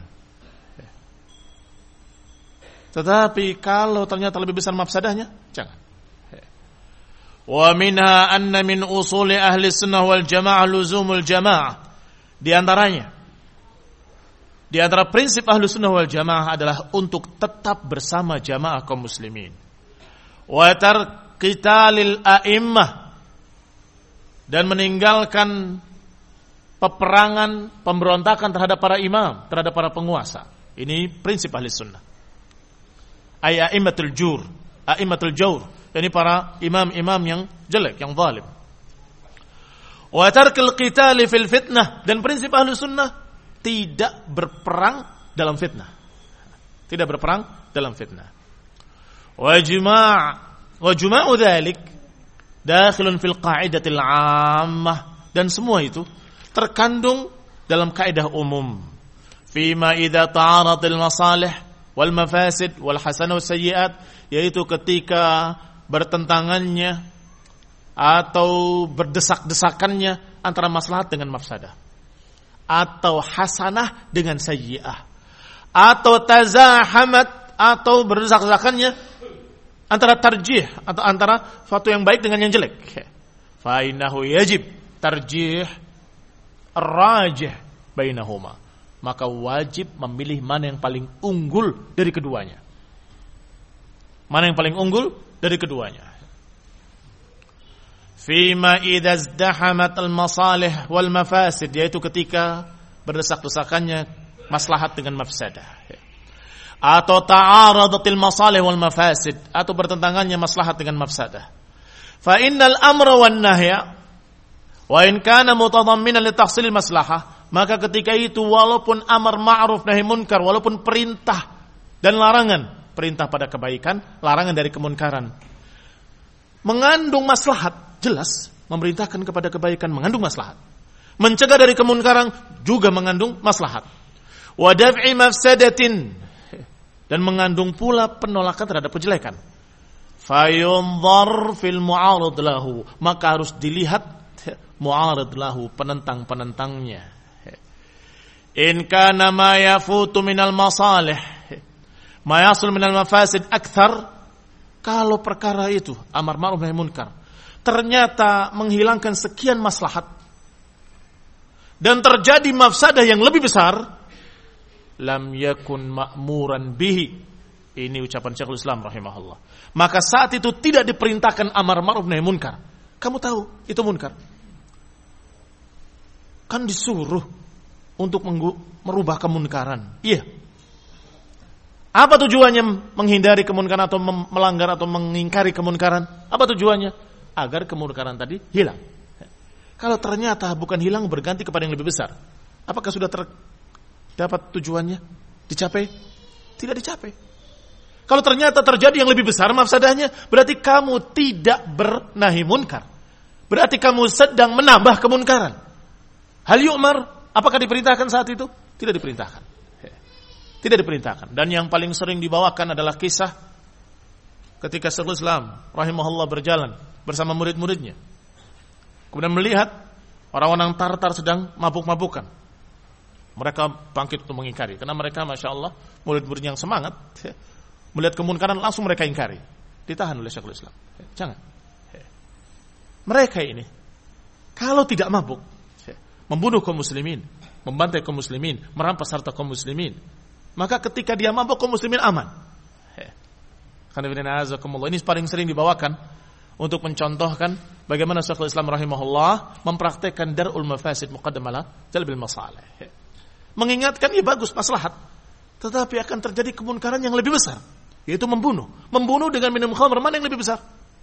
Tetapi kalau ternyata lebih besar mafsadahnya, jangan. Wa minha anna min usuli ahli sunnah wal jamaah luzumul jamaah. Di antaranya, di antara prinsip ahli sunnah wal jamaah adalah untuk tetap bersama jamaah kaum muslimin. Wa tarqitalil a'immah, dan meninggalkan peperangan, pemberontakan terhadap para imam, terhadap para penguasa. Ini prinsip ahli sunnah. A'immatul jur, a'immatul jawr, yakni para imam-imam yang jelek, yang zalim. Wa tarkil qitali fil fitnah, dan prinsip ahli sunnah tidak berperang dalam fitnah. Tidak berperang dalam fitnah. Wa juma'u dzalik dakhilun fil qa'idatil 'ammah, dan semua itu terkandung dalam kaidah umum. Fima idza ta'aradil masalih wal mafasid wal hasanah was sayyi'at, yaitu ketika bertentangannya atau berdesak-desakannya antara maslahat dengan mafsadah, atau hasanah dengan sayyi'ah, atau tazahamat, atau berdesak-desakannya antara tarjih, atau antara suatu yang baik dengan yang jelek. Fa innahu yajib tarjih ar-rajih bainahuma, maka wajib memilih mana yang paling unggul dari keduanya. Mana yang paling unggul dari keduanya. Fima idza izdahamat al-masalih wal mafasid, yaitu ketika berdesak-desakannya maslahat dengan mafsadah. Atau ta'aradatil masalih wal mafasid, atau bertentangannya maslahat dengan mafsadah. Fa innal amra wan nahya wa in kana mutadamminan li tahsilil maslahah, maka ketika itu walaupun amar ma'ruf nahi munkar, walaupun perintah dan larangan, perintah pada kebaikan, larangan dari kemunkaran, mengandung maslahat, jelas memerintahkan kepada kebaikan mengandung maslahat, mencegah dari kemunkaran juga mengandung maslahat. Wa daf'i mafsadatin, dan mengandung pula penolakan terhadap kejelekan. Fayunzar fil mu'arid lahu, maka harus dilihat mu'arid lahu, penentang-penentangnya. In kana ma yafutu minal masalih ma yasul minal mafasid akthar, kalau perkara itu amar ma'ruf nahi munkar ternyata menghilangkan sekian maslahat dan terjadi mafsadah yang lebih besar, lam yakun ma'muran bihi, ini ucapan Syekhul Islam rahimahullah, maka saat itu tidak diperintahkan amar ma'ruf nahi munkar. Kamu tahu itu munkar, kan disuruh untuk merubah kemunkaran. Iya. Apa tujuannya menghindari kemunkaran atau melanggar atau mengingkari kemunkaran? Apa tujuannya? Agar kemunkaran tadi hilang. Kalau ternyata bukan hilang, berganti kepada yang lebih besar, apakah sudah dapat tujuannya? Dicapai? Tidak dicapai. Kalau ternyata terjadi yang lebih besar mafsadahnya, berarti kamu tidak bernahi munkar, berarti kamu sedang menambah kemunkaran. Hal yu'mar, apakah diperintahkan saat itu? Tidak diperintahkan. Tidak diperintahkan. Dan yang paling sering dibawakan adalah kisah ketika Syekhul Islam rahimahullah berjalan bersama murid-muridnya, kemudian melihat orang-orang Tartar sedang mabuk-mabukan. Mereka bangkit untuk mengingkari, karena mereka Masya Allah murid-murid yang semangat, melihat kemunkaran langsung mereka ingkari. Ditahan oleh Syekhul Islam. Jangan. Mereka ini kalau tidak mabuk, membunuh kaum muslimin, membantai kaum muslimin, merampas harta kaum muslimin, maka ketika dia mabuk kaum muslimin aman. Ini paling sering dibawakan untuk mencontohkan bagaimana Syekhul Islam rahimahullah mempraktekkan dar'ul mafasid muqaddam ala jalbil masalih. Mengingatkan ya bagus maslahat, tetapi akan terjadi kemunkaran yang lebih besar, yaitu membunuh. Membunuh dengan minum khamr, mana yang lebih besar?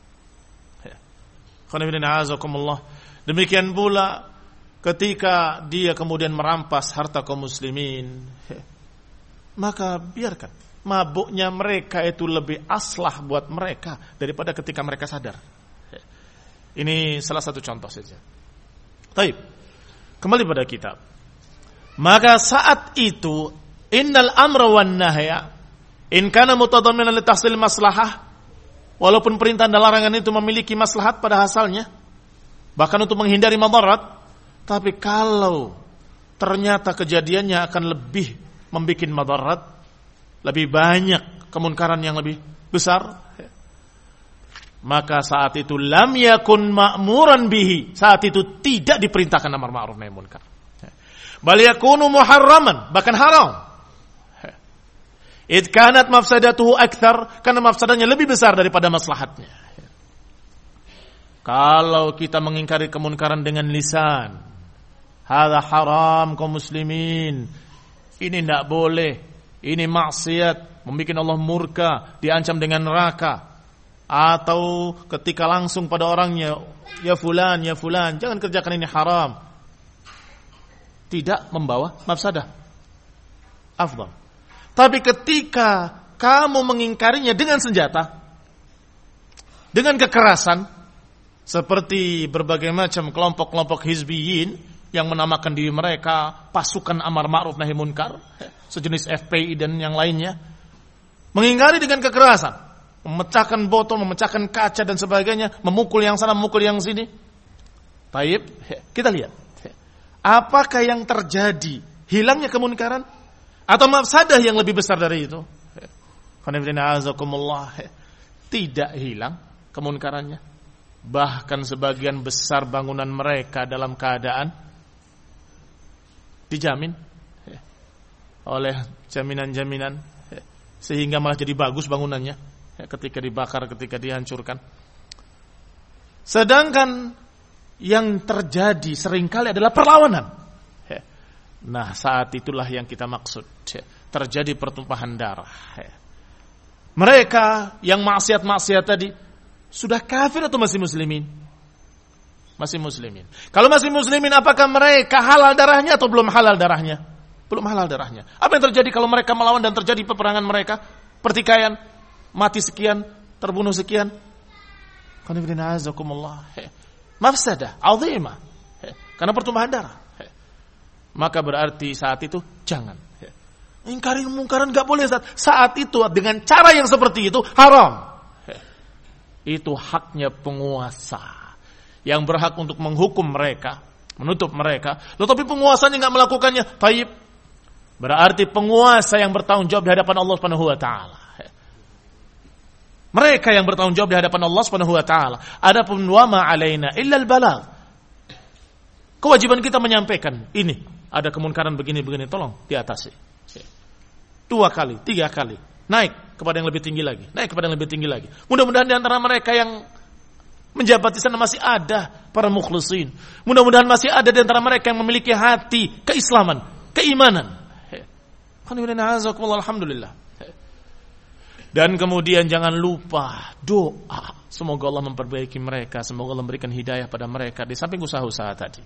Demikian pula ketika dia kemudian merampas harta kaum muslimin, maka biarkan mabuknya mereka itu lebih aslah buat mereka daripada ketika mereka sadar. Ini salah satu contoh saja. Baik, kembali pada kitab. Maka saat itu innal amra wan nahya in kana mutadamminan li tahsil maslahah, walaupun perintah dan larangan itu memiliki maslahat pada asalnya, bahkan untuk menghindari madarat, tapi kalau ternyata kejadiannya akan lebih membikin madarat, lebih banyak kemunkaran yang lebih besar, maka saat itu lam yakun ma'muran bihi, saat itu tidak diperintahkan amar ma'ruf nahi munkar, bal yakunu muharraman, bahkan haram. Id kanat mafsadatuhu akthar, karena mafsadahnya lebih besar daripada maslahatnya. Kalau kita mengingkari kemunkaran dengan lisan, hadza haram kaum muslimin, ini tidak boleh, ini maksiat, membuat Allah murka, diancam dengan neraka. Atau ketika langsung pada orangnya, ya fulan, jangan kerjakan ini, haram. Tidak membawa mafsadah, afdal. Tapi ketika kamu mengingkarinya dengan senjata, dengan kekerasan, seperti berbagai macam kelompok-kelompok hizbiyin yang menamakan diri mereka pasukan amar ma'ruf nahi munkar, sejenis FPI dan yang lainnya, mengingkari dengan kekerasan, memecahkan botol, memecahkan kaca dan sebagainya, memukul yang sana, memukul yang sini. Taib, kita lihat, apakah yang terjadi? Hilangnya kemunkaran atau mafsadah yang lebih besar dari itu? Tidak hilang kemunkarannya. Bahkan sebagian besar bangunan mereka dalam keadaan dijamin oleh jaminan-jaminan, sehingga malah jadi bagus bangunannya ketika dibakar, ketika dihancurkan. Sedangkan yang terjadi seringkali adalah perlawanan. Nah, saat itulah yang kita maksud, terjadi pertumpahan darah. Mereka yang maksiat-maksiat tadi sudah kafir atau masih muslimin? Masih muslimin. Kalau masih muslimin, apakah mereka halal darahnya atau belum halal darahnya? Belum halal darahnya. Apa yang terjadi kalau mereka melawan dan terjadi peperangan mereka? Pertikaian, mati sekian, terbunuh sekian. Mafsadah azimah, karena pertumpahan darah. Maka berarti saat itu jangan ingkari kemungkaran, enggak boleh saat itu dengan cara yang seperti itu, haram. Itu haknya penguasa yang berhak untuk menghukum mereka, menutup mereka. Tetapi penguasanya enggak melakukannya, taib. Berarti penguasa yang bertanggung jawab di hadapan Allah Subhanahu wa taala. Mereka yang bertanggung jawab di hadapan Allah Subhanahu wa taala. Adapun wa ma alaina illa al-balagh. Kewajiban kita menyampaikan, ini ada kemunkaran begini-begini, tolong diatasi. 2 kali, 3 kali. Naik kepada yang lebih tinggi lagi. Naik kepada yang lebih tinggi lagi. Mudah-mudahan di antara mereka yang menjabat di sana masih ada para mukhlisin. Mudah-mudahan masih ada di antara mereka yang memiliki hati keislaman, keimanan. Alhamdulillah. Dan kemudian jangan lupa doa. Semoga Allah memperbaiki mereka, semoga Allah memberikan hidayah pada mereka di samping usaha-usaha tadi.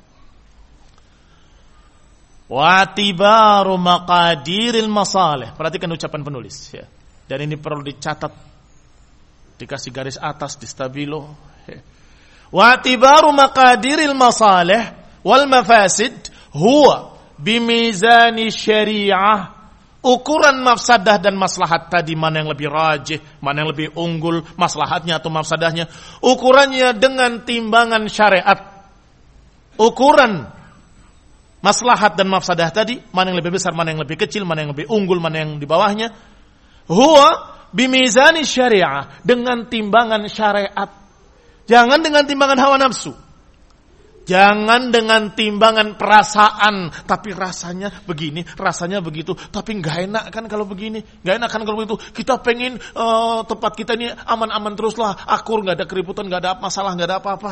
Wa tibaru maqadiril masalih. Perhatikan ucapan penulis ya. Dan ini perlu dicatat, dikasih garis atas di stabilo. Wa tibaru maqadiril masalih wal mafasid huwa bimizani syariah. Ukuran mafsadah dan maslahat tadi, mana yang lebih rajih, mana yang lebih unggul, maslahatnya atau mafsadahnya, ukurannya dengan timbangan syariat. Ukuran maslahat dan mafsadah tadi, mana yang lebih besar, mana yang lebih kecil, mana yang lebih unggul, mana yang di bawahnya, huwa bimizani syariah, dengan timbangan syariat. Jangan dengan timbangan hawa nafsu. Jangan dengan timbangan perasaan, tapi rasanya begini, rasanya begitu, tapi nggak enak kan kalau begini, nggak enak kan kalau begitu. Kita pengen tempat kita ini aman-aman teruslah, akur, nggak ada keributan, nggak ada masalah, nggak ada apa-apa.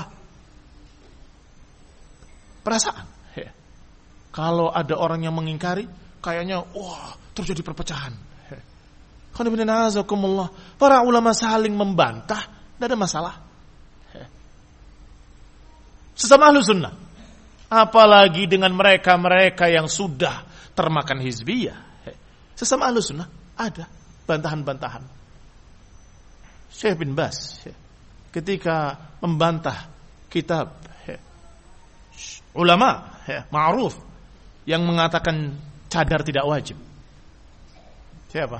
Perasaan. Kalau ada orang yang mengingkari, kayaknya wah terjadi perpecahan. Para ulama saling membantah, tidak ada masalah. Sesama ahlu sunnah. Apalagi dengan mereka-mereka yang sudah termakan hizbiyah. Sesama ahlu sunnah ada bantahan-bantahan. Syekh bin Baz ketika membantah kitab ulama ma'ruf yang mengatakan cadar tidak wajib. Siapa?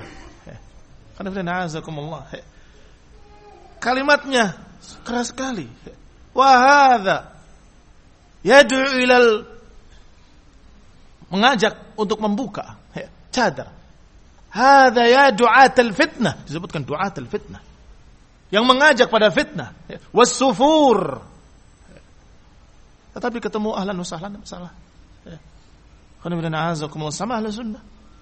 Kalimatnya keras sekali. Wahada yad'u ilal, mengajak untuk membuka cadar. Hadza ya du'atul fitnah, disebutkan du'atul fitnah, yang mengajak pada fitnah, was-sufur. Tetapi ketemu ahlan wa sahlan masalah. Sama ahli sunnah.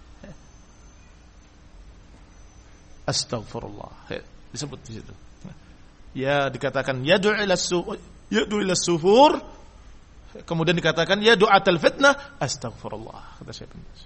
Astaghfirullah. Disebut di situ. Ya dikatakan yad'u ila sufur, kemudian dikatakan ya du'atul fitnah. Astaghfirullah, kata Syekh bin Baz.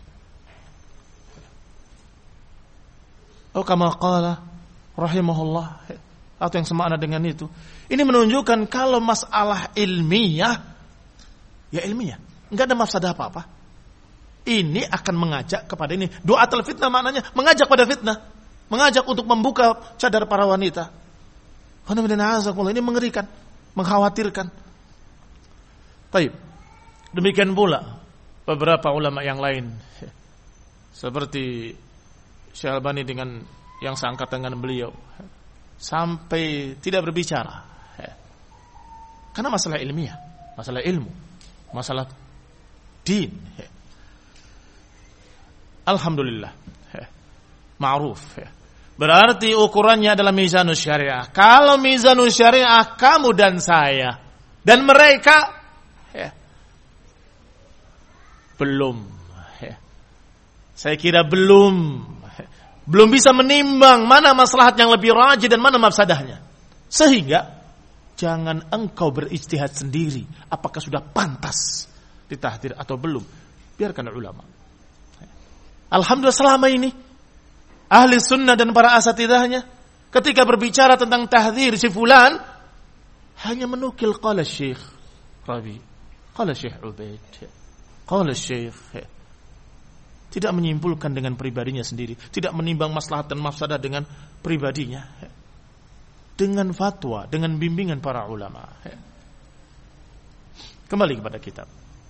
Oh kama qala rahimahullah, atau yang semakna dengan itu. Ini menunjukkan kalau masalah ilmiah, ya ilmiah, enggak ada mafsadah apa-apa. Ini akan mengajak kepada ini. Du'atul fitnah maknanya mengajak pada fitnah, mengajak untuk membuka cadar para wanita. Ini mengerikan, mengkhawatirkan. Baik. Demikian pula beberapa ulama yang lain, seperti Syekh Albani dengan yang seangkatan dengan beliau, sampai tidak berbicara. Karena masalah ilmiah, masalah ilmu, masalah din. Alhamdulillah. Ma'ruf. Berarti ukurannya adalah mizanus syariah. Kalau mizanus syariah kamu dan saya dan mereka belum. Saya kira belum bisa menimbang mana maslahat yang lebih rajih dan mana mafsadahnya. Sehingga jangan engkau berijtihad sendiri apakah sudah pantas ditahdir atau belum. Biarkan ulama. Alhamdulillah selama ini ahli sunnah dan para asatidahnya ketika berbicara tentang tahdzir si fulan hanya menukil qala Syekh Rabi, qala Syekh Ubaid, qala Syekh. Tidak menyimpulkan dengan pribadinya sendiri, tidak menimbang maslahat dan mafsadah dengan pribadinya. Dengan fatwa, dengan bimbingan para ulama. Kembali kepada kitab.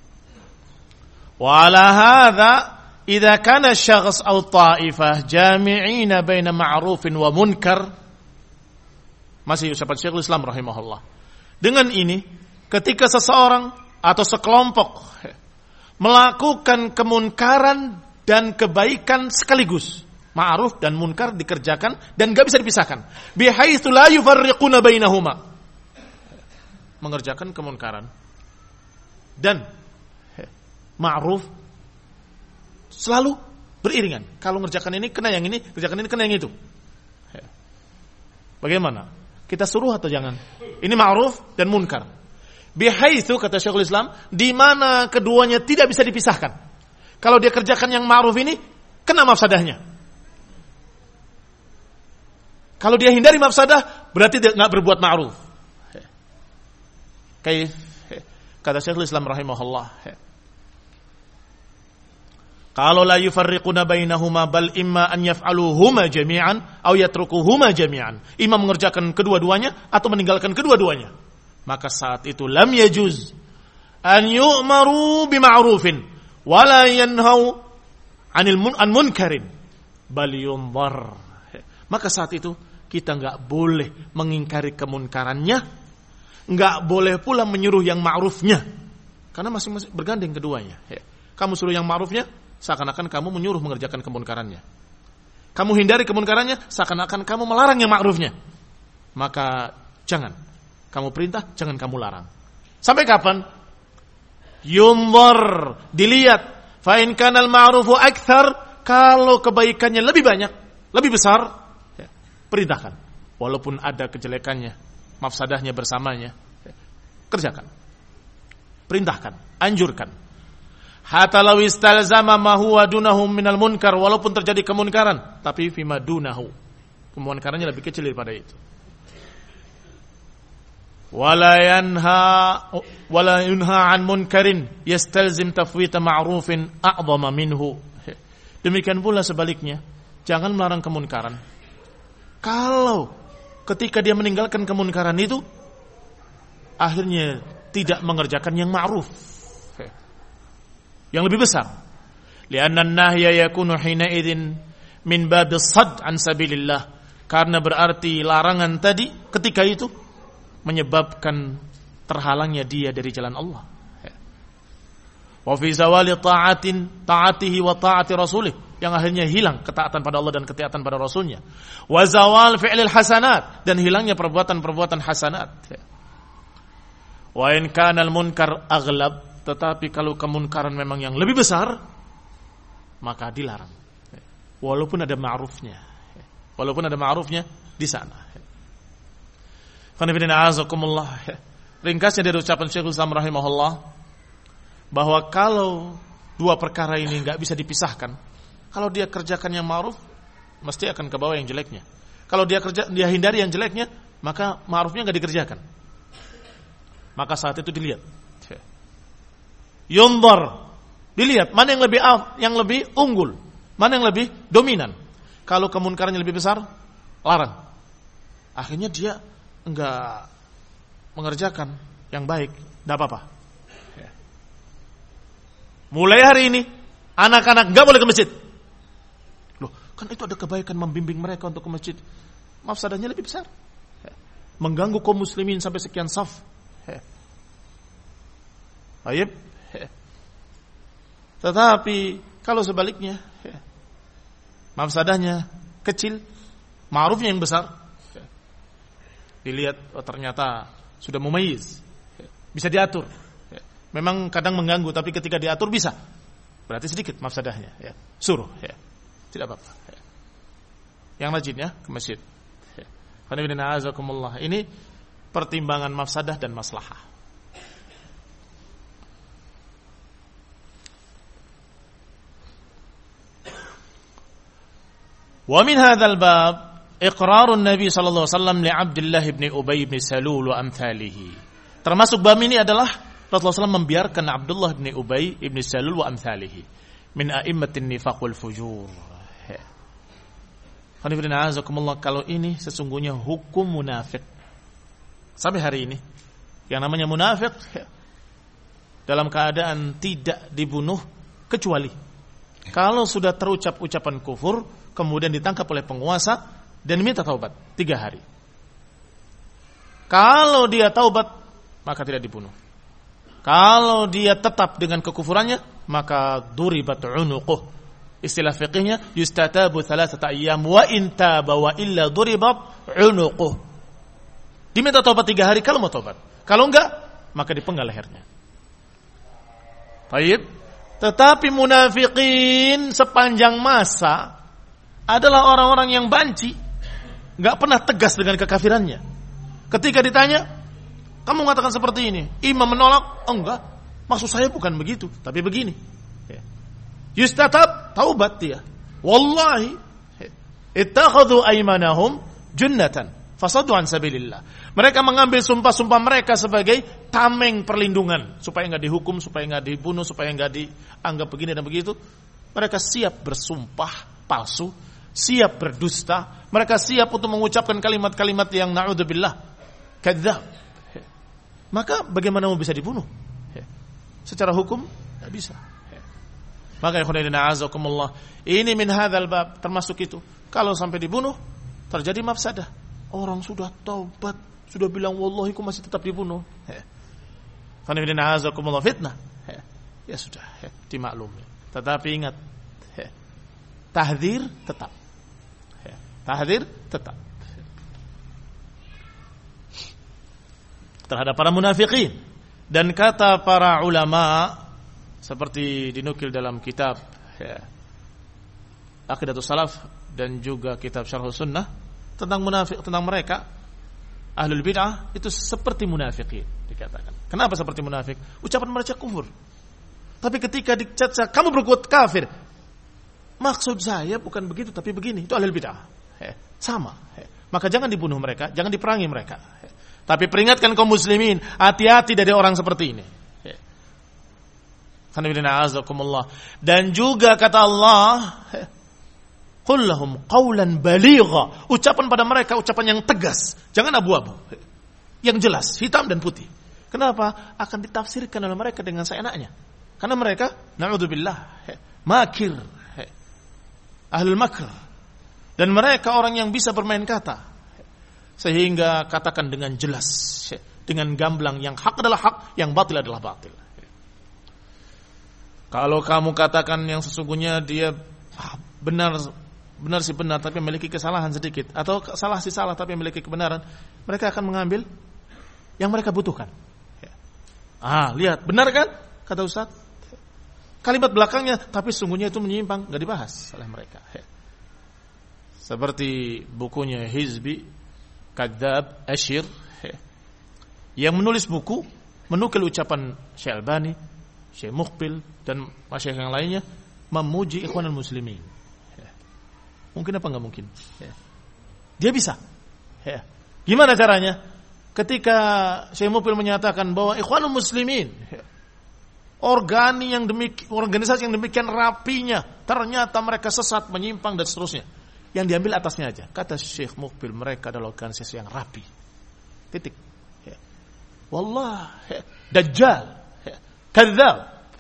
Wa ala hadza idza kana syakhs aw ta'ifah jami'ina baina ma'rufin wa munkar, masih ucapan Syekhul Islam rahimahullah. Dengan ini, ketika seseorang atau sekelompok melakukan kemunkaran dan kebaikan sekaligus, ma'ruf dan munkar dikerjakan dan enggak bisa dipisahkan, bihaitsu la yufarriquna bainahuma, mengerjakan kemunkaran dan ma'ruf selalu beriringan. Kalau ngerjakan ini kena yang ini, kerjakan ini kena yang itu. Bagaimana? Kita suruh atau jangan? Ini ma'ruf dan munkar. Bihaitsu, kata Syekhul Islam, di mana keduanya tidak bisa dipisahkan. Kalau dia kerjakan yang ma'ruf ini, kena mafsadahnya. Kalau dia hindari mafsadah, berarti dia enggak berbuat ma'ruf. Kayak kata Syekhul Islam rahimahullah, kalau la yufarriquna bainahuma bal imma an yaf'aluhuma jami'an aw yatrukuhuma jami'an, imam mengerjakan kedua-duanya atau meninggalkan kedua-duanya, maka saat itu lam yajuz an yu'maru bima'rufin wa la yanhau an munkarin bal yunzar. Maka saat itu kita enggak boleh mengingkari kemunkarannya, enggak boleh pula menyuruh yang ma'rufnya, karena masing-masing bergandeng keduanya. Kamu suruh yang ma'rufnya, seakan-akan kamu menyuruh mengerjakan kemunkarannya. Kamu hindari kemunkarannya, seakan-akan kamu melarang yang ma'rufnya. Maka jangan kamu perintah, jangan kamu larang. Sampai kapan? Yunzar, dilihat. Fa in kana al-ma'rufu akthar, kalau kebaikannya lebih banyak, lebih besar, perintahkan. Walaupun ada kejelekannya, mafsadahnya bersamanya, kerjakan. Perintahkan, anjurkan. Hatta law istalzama ma huwa dunahum minal munkar, walaupun terjadi kemunkaran, tapi fima dunahu. Kemunkarannya lebih kecil daripada itu. Wala yunha an munkarin yastalzim tafwita ma'rufin a'zama minhu. Demikian pula sebaliknya, jangan melarang kemunkaran kalau ketika dia meninggalkan kemunkaran itu akhirnya tidak mengerjakan yang ma'ruf, yang lebih besar. Lianna an-nahya yakunu hina idzin min babis sadd an sabilillah, karena berarti larangan tadi ketika itu menyebabkan terhalangnya dia dari jalan Allah. Wa fi zawali ta'atihi wa ta'ati rasulih, yang akhirnya hilang ketaatan pada Allah dan ketaatan pada Rasulnya. Wa zawal fi'lil hasanat, dan hilangnya perbuatan-perbuatan hasanat. Wa in kana al-munkar aghlab, tetapi kalau kemunkaran memang yang lebih besar, maka dilarang. Walaupun ada ma'rufnya. Walaupun ada ma'rufnya di sana. Ringkasnya dari ucapan Syekhul Islam rahimahullah, bahwa kalau dua perkara ini enggak bisa dipisahkan, kalau dia kerjakan yang ma'ruf, mesti akan ke bawah yang jeleknya. Kalau dia hindari yang jeleknya, maka ma'rufnya enggak dikerjakan. Maka saat itu dilihat. Yunzar, dilihat mana yang lebih unggul, mana yang lebih dominan. Kalau kemunkarannya lebih besar, larang. Akhirnya dia enggak mengerjakan yang baik, enggak apa-apa. Mulai hari ini anak-anak enggak boleh ke masjid. Loh, kan itu ada kebaikan membimbing mereka untuk ke masjid. Mafsadahnya lebih besar. Mengganggu kaum muslimin sampai sekian saf. Baik. Tetapi kalau sebaliknya, mafsadahnya kecil, ma'rufnya yang besar. Dilihat, oh ternyata sudah mumayyiz, bisa diatur. Memang kadang mengganggu, tapi ketika diatur bisa. Berarti sedikit mafsadahnya. Suruh, tidak apa-apa. Yang rajinnya ke masjid. Ini pertimbangan mafsadah dan maslahah. Wa min hadzal bab iqrarun Nabi sallallahu alaihi wasallam li Abdullah bin Ubay bin Salul wa amthalihi. Termasuk bab ini adalah Rasulullah SAW membiarkan Abdullah bin Ubay bin Salul wa amthalihi min a'immatin nifaq wal fujur. Kalau ini sesungguhnya hukum munafik. Sampai hari ini yang namanya munafik dalam keadaan tidak dibunuh kecuali kalau sudah terucap ucapan kufur, kemudian ditangkap oleh penguasa dan minta taubat 3 hari. Kalau dia taubat, maka tidak dibunuh. Kalau dia tetap dengan kekufurannya, maka duribat unuquh. Istilah fiqihnya yustatabu 3 ayyam wa in taba wa illa duribat unuquh. Diminta taubat 3 hari kalau mau taubat. Kalau enggak, maka dipenggal lehernya. Baik. Tetapi munafikin sepanjang masa adalah orang-orang yang banci, enggak pernah tegas dengan kekafirannya. Ketika ditanya, kamu mengatakan seperti ini, imam menolak, oh enggak, maksud saya bukan begitu, tapi begini. Yustatab, taubat dia. Wallahi, ittakhadhu aymanahum junnatan, fasadu an sabilillah. Mereka mengambil sumpah-sumpah mereka sebagai tameng perlindungan, supaya enggak dihukum, supaya enggak dibunuh, supaya enggak dianggap begini dan begitu. Mereka siap bersumpah palsu, siap berdusta, mereka siap untuk mengucapkan kalimat-kalimat yang na'udzubillah kadzdzab. Maka bagaimana mau bisa dibunuh? Secara hukum tidak bisa. Maka ikhwanina azakumullah, ini min hadzal bab, termasuk itu. Kalau sampai dibunuh terjadi mafsadah. Orang sudah taubat, sudah bilang wallahi ku masih tetap dibunuh. Ikhwanina azakumullah, fitnah. Ya sudah, dimaklumi. Tetapi ingat, tahdzir tetap. Tahdzir tetap terhadap para munafikin. Dan kata para ulama seperti dinukil dalam kitab Aqidatus Salaf dan juga kitab Syarh Sunnah tentang munafik, tentang mereka ahlul bid'ah itu seperti munafikin dikatakan. Kenapa seperti munafik? Ucapan mereka kufur. Tapi ketika dicaca kamu berbuat kafir, maksud saya bukan begitu tapi begini. Itu ahlul bid'ah. Sama. Maka jangan dibunuh mereka, jangan diperangi mereka. Tapi peringatkan kaum muslimin, hati-hati dari orang seperti ini. Dan juga kata Allah, qul lahum qawlan baligha. Ucapan pada mereka ucapan yang tegas, jangan abu-abu. Yang jelas, hitam dan putih. Kenapa? Akan ditafsirkan oleh mereka dengan seenaknya. Karena mereka na'udzubillah makir, ahlul makr. Dan mereka orang yang bisa bermain kata. Sehingga katakan dengan jelas, dengan gamblang, yang hak adalah hak, yang batil adalah batil. Kalau kamu katakan yang sesungguhnya dia benar sih benar tapi memiliki kesalahan sedikit, atau salah sih salah tapi memiliki kebenaran, mereka akan mengambil yang mereka butuhkan. Lihat, benar kan? Kata Ustaz. Kalimat belakangnya tapi sesungguhnya itu menyimpang, enggak dibahas oleh mereka. Seperti bukunya Hizbi Kadzab Ashir yang menulis buku menukil ucapan Syekh Albani, Syekh Muqbil dan masyayikh yang lainnya memuji ikhwanul muslimin. Mungkin apa enggak mungkin? Dia bisa. Gimana caranya? Ketika Syekh Muqbil menyatakan bahwa ikhwanul muslimin organisasi yang demikian rapinya, ternyata mereka sesat, menyimpang dan seterusnya. Yang diambil atasnya aja. Kata Syekh Muqbil, mereka adalah organisasi yang rapi. Titik. Wallah, dajjal, kadzdzab,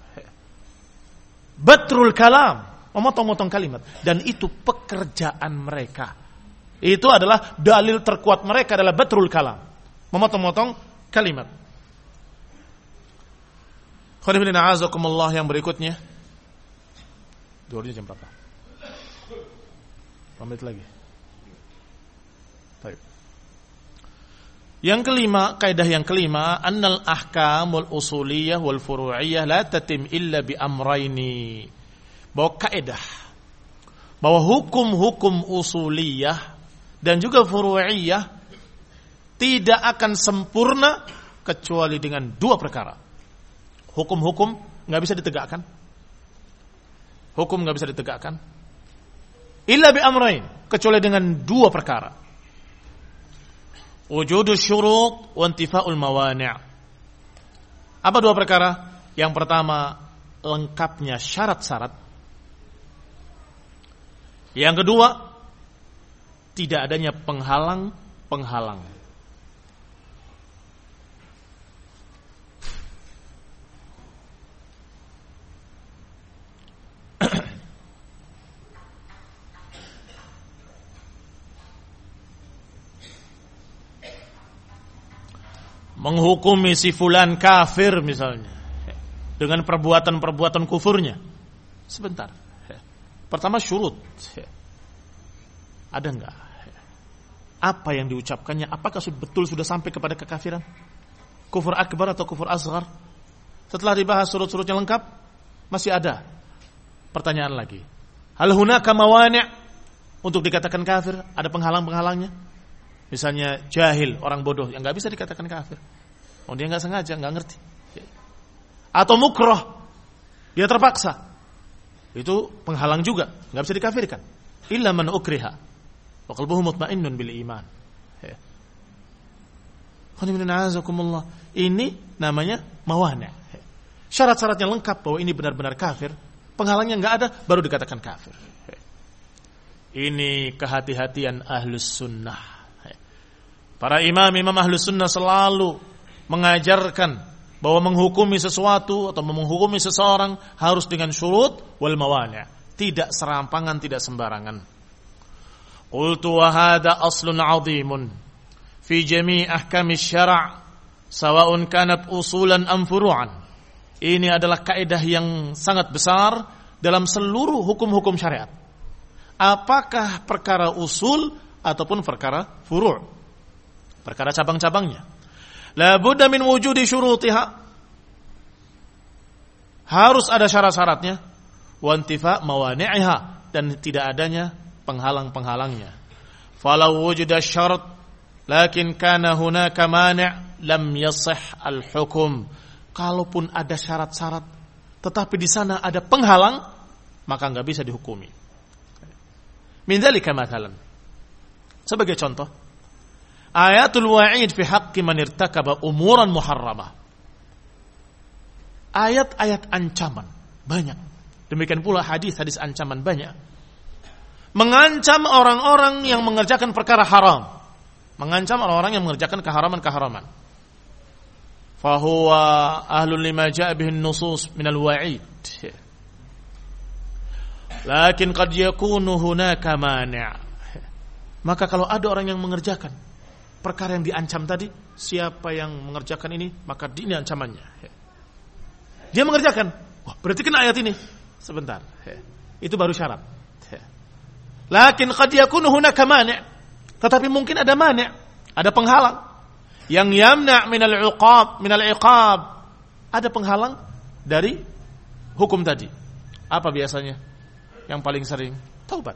batrul kalam, memotong-motong kalimat. Dan itu pekerjaan mereka. Itu adalah dalil terkuat mereka adalah batrul kalam, memotong-motong kalimat. Khairuddin a'azakumullah yang berikutnya. Duhurnya jam berapa? Pamit lagi. Baik. Yang kelima, kaidah yang kelima, annal ahkamul usuliyah wal furu'iyah la tatim illa bi amrayni. Bahwa kaidah bahwa hukum-hukum usuliyah dan juga furu'iyah tidak akan sempurna kecuali dengan dua perkara. Hukum-hukum enggak bisa ditegakkan. Hukum enggak bisa ditegakkan illa bi amrain, kecuali dengan dua perkara. Wujudus syurut wa intifa'ul mawani'. Apa dua perkara? Yang pertama, lengkapnya syarat-syarat. Yang kedua, tidak adanya penghalang-penghalang. Menghukumi si fulan kafir misalnya dengan perbuatan-perbuatan kufurnya. Sebentar. Pertama syurut. Ada enggak? Apa yang diucapkannya? Apakah betul sudah sampai kepada kekafiran? Kufur akbar atau kufur asghar? Setelah dibahas surut-surutnya lengkap, masih ada pertanyaan lagi. Hal hunaka mawani' untuk dikatakan kafir? Ada penghalang-penghalangnya? Misalnya jahil, orang bodoh yang enggak bisa dikatakan kafir. Dia enggak sengaja, enggak ngerti. Atau mukrah, dia terpaksa. Itu penghalang juga, enggak bisa dikafirkan. Illa man ukriha wa qalbuhu mutmainnun bil iman. Ini namanya mawani'. Syarat-syaratnya lengkap bahwa ini benar-benar kafir, penghalangnya enggak ada, baru dikatakan kafir. Ini kehati-hatian ahlus sunnah. Para imam ahlus sunnah selalu mengajarkan bahwa menghukumi sesuatu atau menghukumi seseorang harus dengan syurut wal mawani', tidak serampangan, tidak sembarangan. Qultu wa hadha aslun 'azimun fi jami' ahkami syara' sawa'un kanat usulan am furu'an. Ini adalah kaidah yang sangat besar dalam seluruh hukum-hukum syariat. Apakah perkara usul ataupun perkara furu', perkara cabang-cabangnya. La budda min wujudi syurutiha, harus ada syarat-syaratnya, wa intifa mawani'iha, dan tidak adanya penghalang-penghalangnya. Falau wujida syarat lakin kana hunaka mani' lam yasih al-hukum. Kalaupun ada syarat-syarat tetapi di sana ada penghalang, maka enggak bisa dihukumi. Min dzalika mathalan, sebagai contoh, ayatul wa'id fi haqqi man irtakaba umuran muharramah. Ayat-ayat ancaman banyak. Demikian pula hadis-hadis ancaman banyak. Mengancam orang-orang yang mengerjakan perkara haram. Mengancam orang-orang yang mengerjakan keharaman-keharaman. Fahuwa ahlul lima ja'a bihi an-nusus min al-wa'id. Lakin qad yakunu hunaka mani'. Maka kalau ada orang yang mengerjakan perkara yang diancam tadi, siapa yang mengerjakan ini, maka ini ancamannya. Dia mengerjakan, wah berarti kena ayat ini. Sebentar, itu baru syarat. Lakin qad yakunu hunaka mani', tetapi mungkin ada mani', ada penghalang yang yamna' minal iqab, ada penghalang dari hukum tadi. Apa biasanya? Yang paling sering taubat.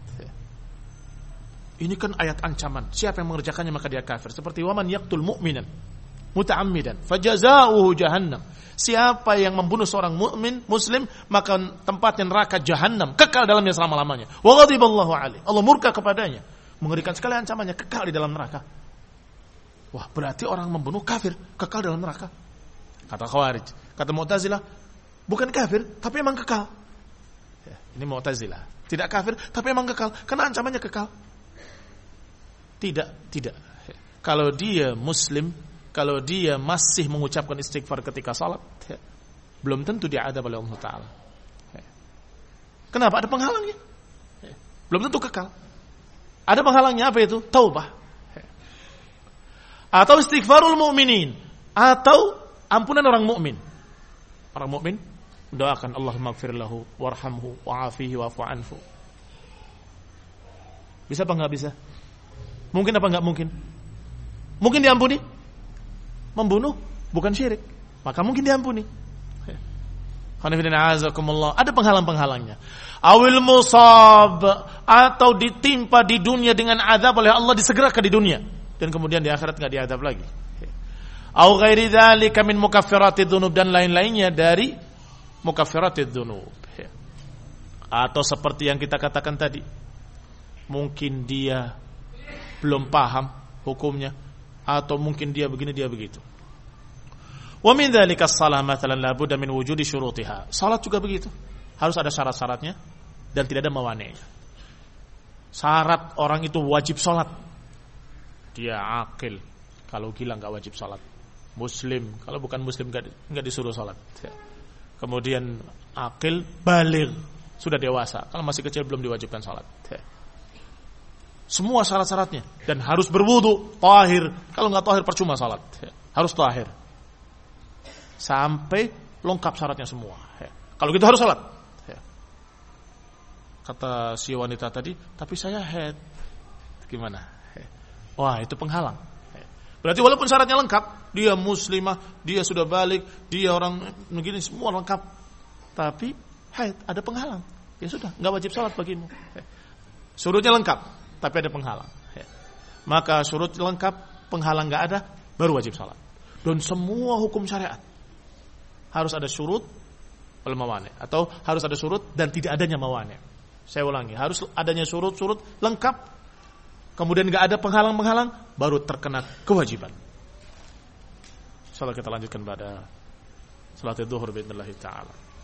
Ini kan ayat ancaman, siapa yang mengerjakannya maka dia kafir. Seperti waman yaqtul mu'minan muta'ammidan fajazaohu jahannam. Siapa yang membunuh seorang mukmin muslim, maka tempatnya neraka jahannam, kekal dalamnya selama-lamanya. Wa ghadiballahu alaihi, Allah murka kepadanya. Mengerikan sekali ancamannya, kekal di dalam neraka. Wah, berarti orang membunuh kafir, kekal dalam neraka. Kata Khawarij, kata Mu'tazilah, bukan kafir tapi memang kekal. Ini Mu'tazilah, tidak kafir tapi memang kekal, karena ancamannya kekal. Tidak. Kalau dia muslim, kalau dia masih mengucapkan istighfar ketika salat, belum tentu dia adab oleh Allah Ta'ala. Kenapa? Ada penghalangnya. Belum tentu kekal. Ada penghalangnya, apa itu? Taubah. Atau istighfarul mu'minin, atau ampunan orang mukmin. Orang mukmin mendoakan Allahumma ighfir lahu warhamhu wa'afihi wa'fu anhu. Bisa apa enggak bisa? Mungkin apa enggak mungkin? Mungkin diampuni? Membunuh bukan syirik, maka mungkin diampuni. Ada penghalang-penghalangnya. Awil musab, atau ditimpa di dunia dengan azab oleh Allah, disegerakan di dunia dan kemudian di akhirat enggak diazab lagi. Au ghairi dzalika min mukaffiratidz dzunub, dan lain-lainnya dari mukaffiratidz dzunub. Atau seperti yang kita katakan tadi, mungkin dia belum paham hukumnya, atau mungkin dia begini dia begitu. Wa min dzalika shalah mathalan la budda min wujudi syurutiha. Salat juga begitu, harus ada syarat-syaratnya dan tidak ada mawani'nya. Syarat orang itu wajib salat, dia akil, kalau gila enggak wajib salat. Muslim, kalau bukan muslim enggak disuruh salat. Kemudian akil, baligh, sudah dewasa, kalau masih kecil belum diwajibkan salat. Semua syarat-syaratnya, dan harus berwudu, tahir. Kalau enggak tahir percuma salat. Harus tahir. Sampai lengkap syaratnya semua. Kalau gitu harus salat. Kata si wanita tadi, tapi saya haid. Gimana? Wah, itu penghalang. Berarti walaupun syaratnya lengkap, dia muslimah, dia sudah balik, dia orang begini, semua lengkap, tapi haid, ada penghalang. Ya sudah, enggak wajib salat bagimu. Surutnya lengkap, tapi ada penghalang. Maka surut lengkap, penghalang enggak ada, baru wajib salat. Dan semua hukum syariat harus ada surut wal mawani', atau harus ada surut dan tidak adanya mawani'. Saya ulangi, harus adanya surut lengkap, kemudian enggak ada penghalang-penghalang, baru terkena kewajiban. Insyaallah kita lanjutkan pada salat zuhur باذن الله taala.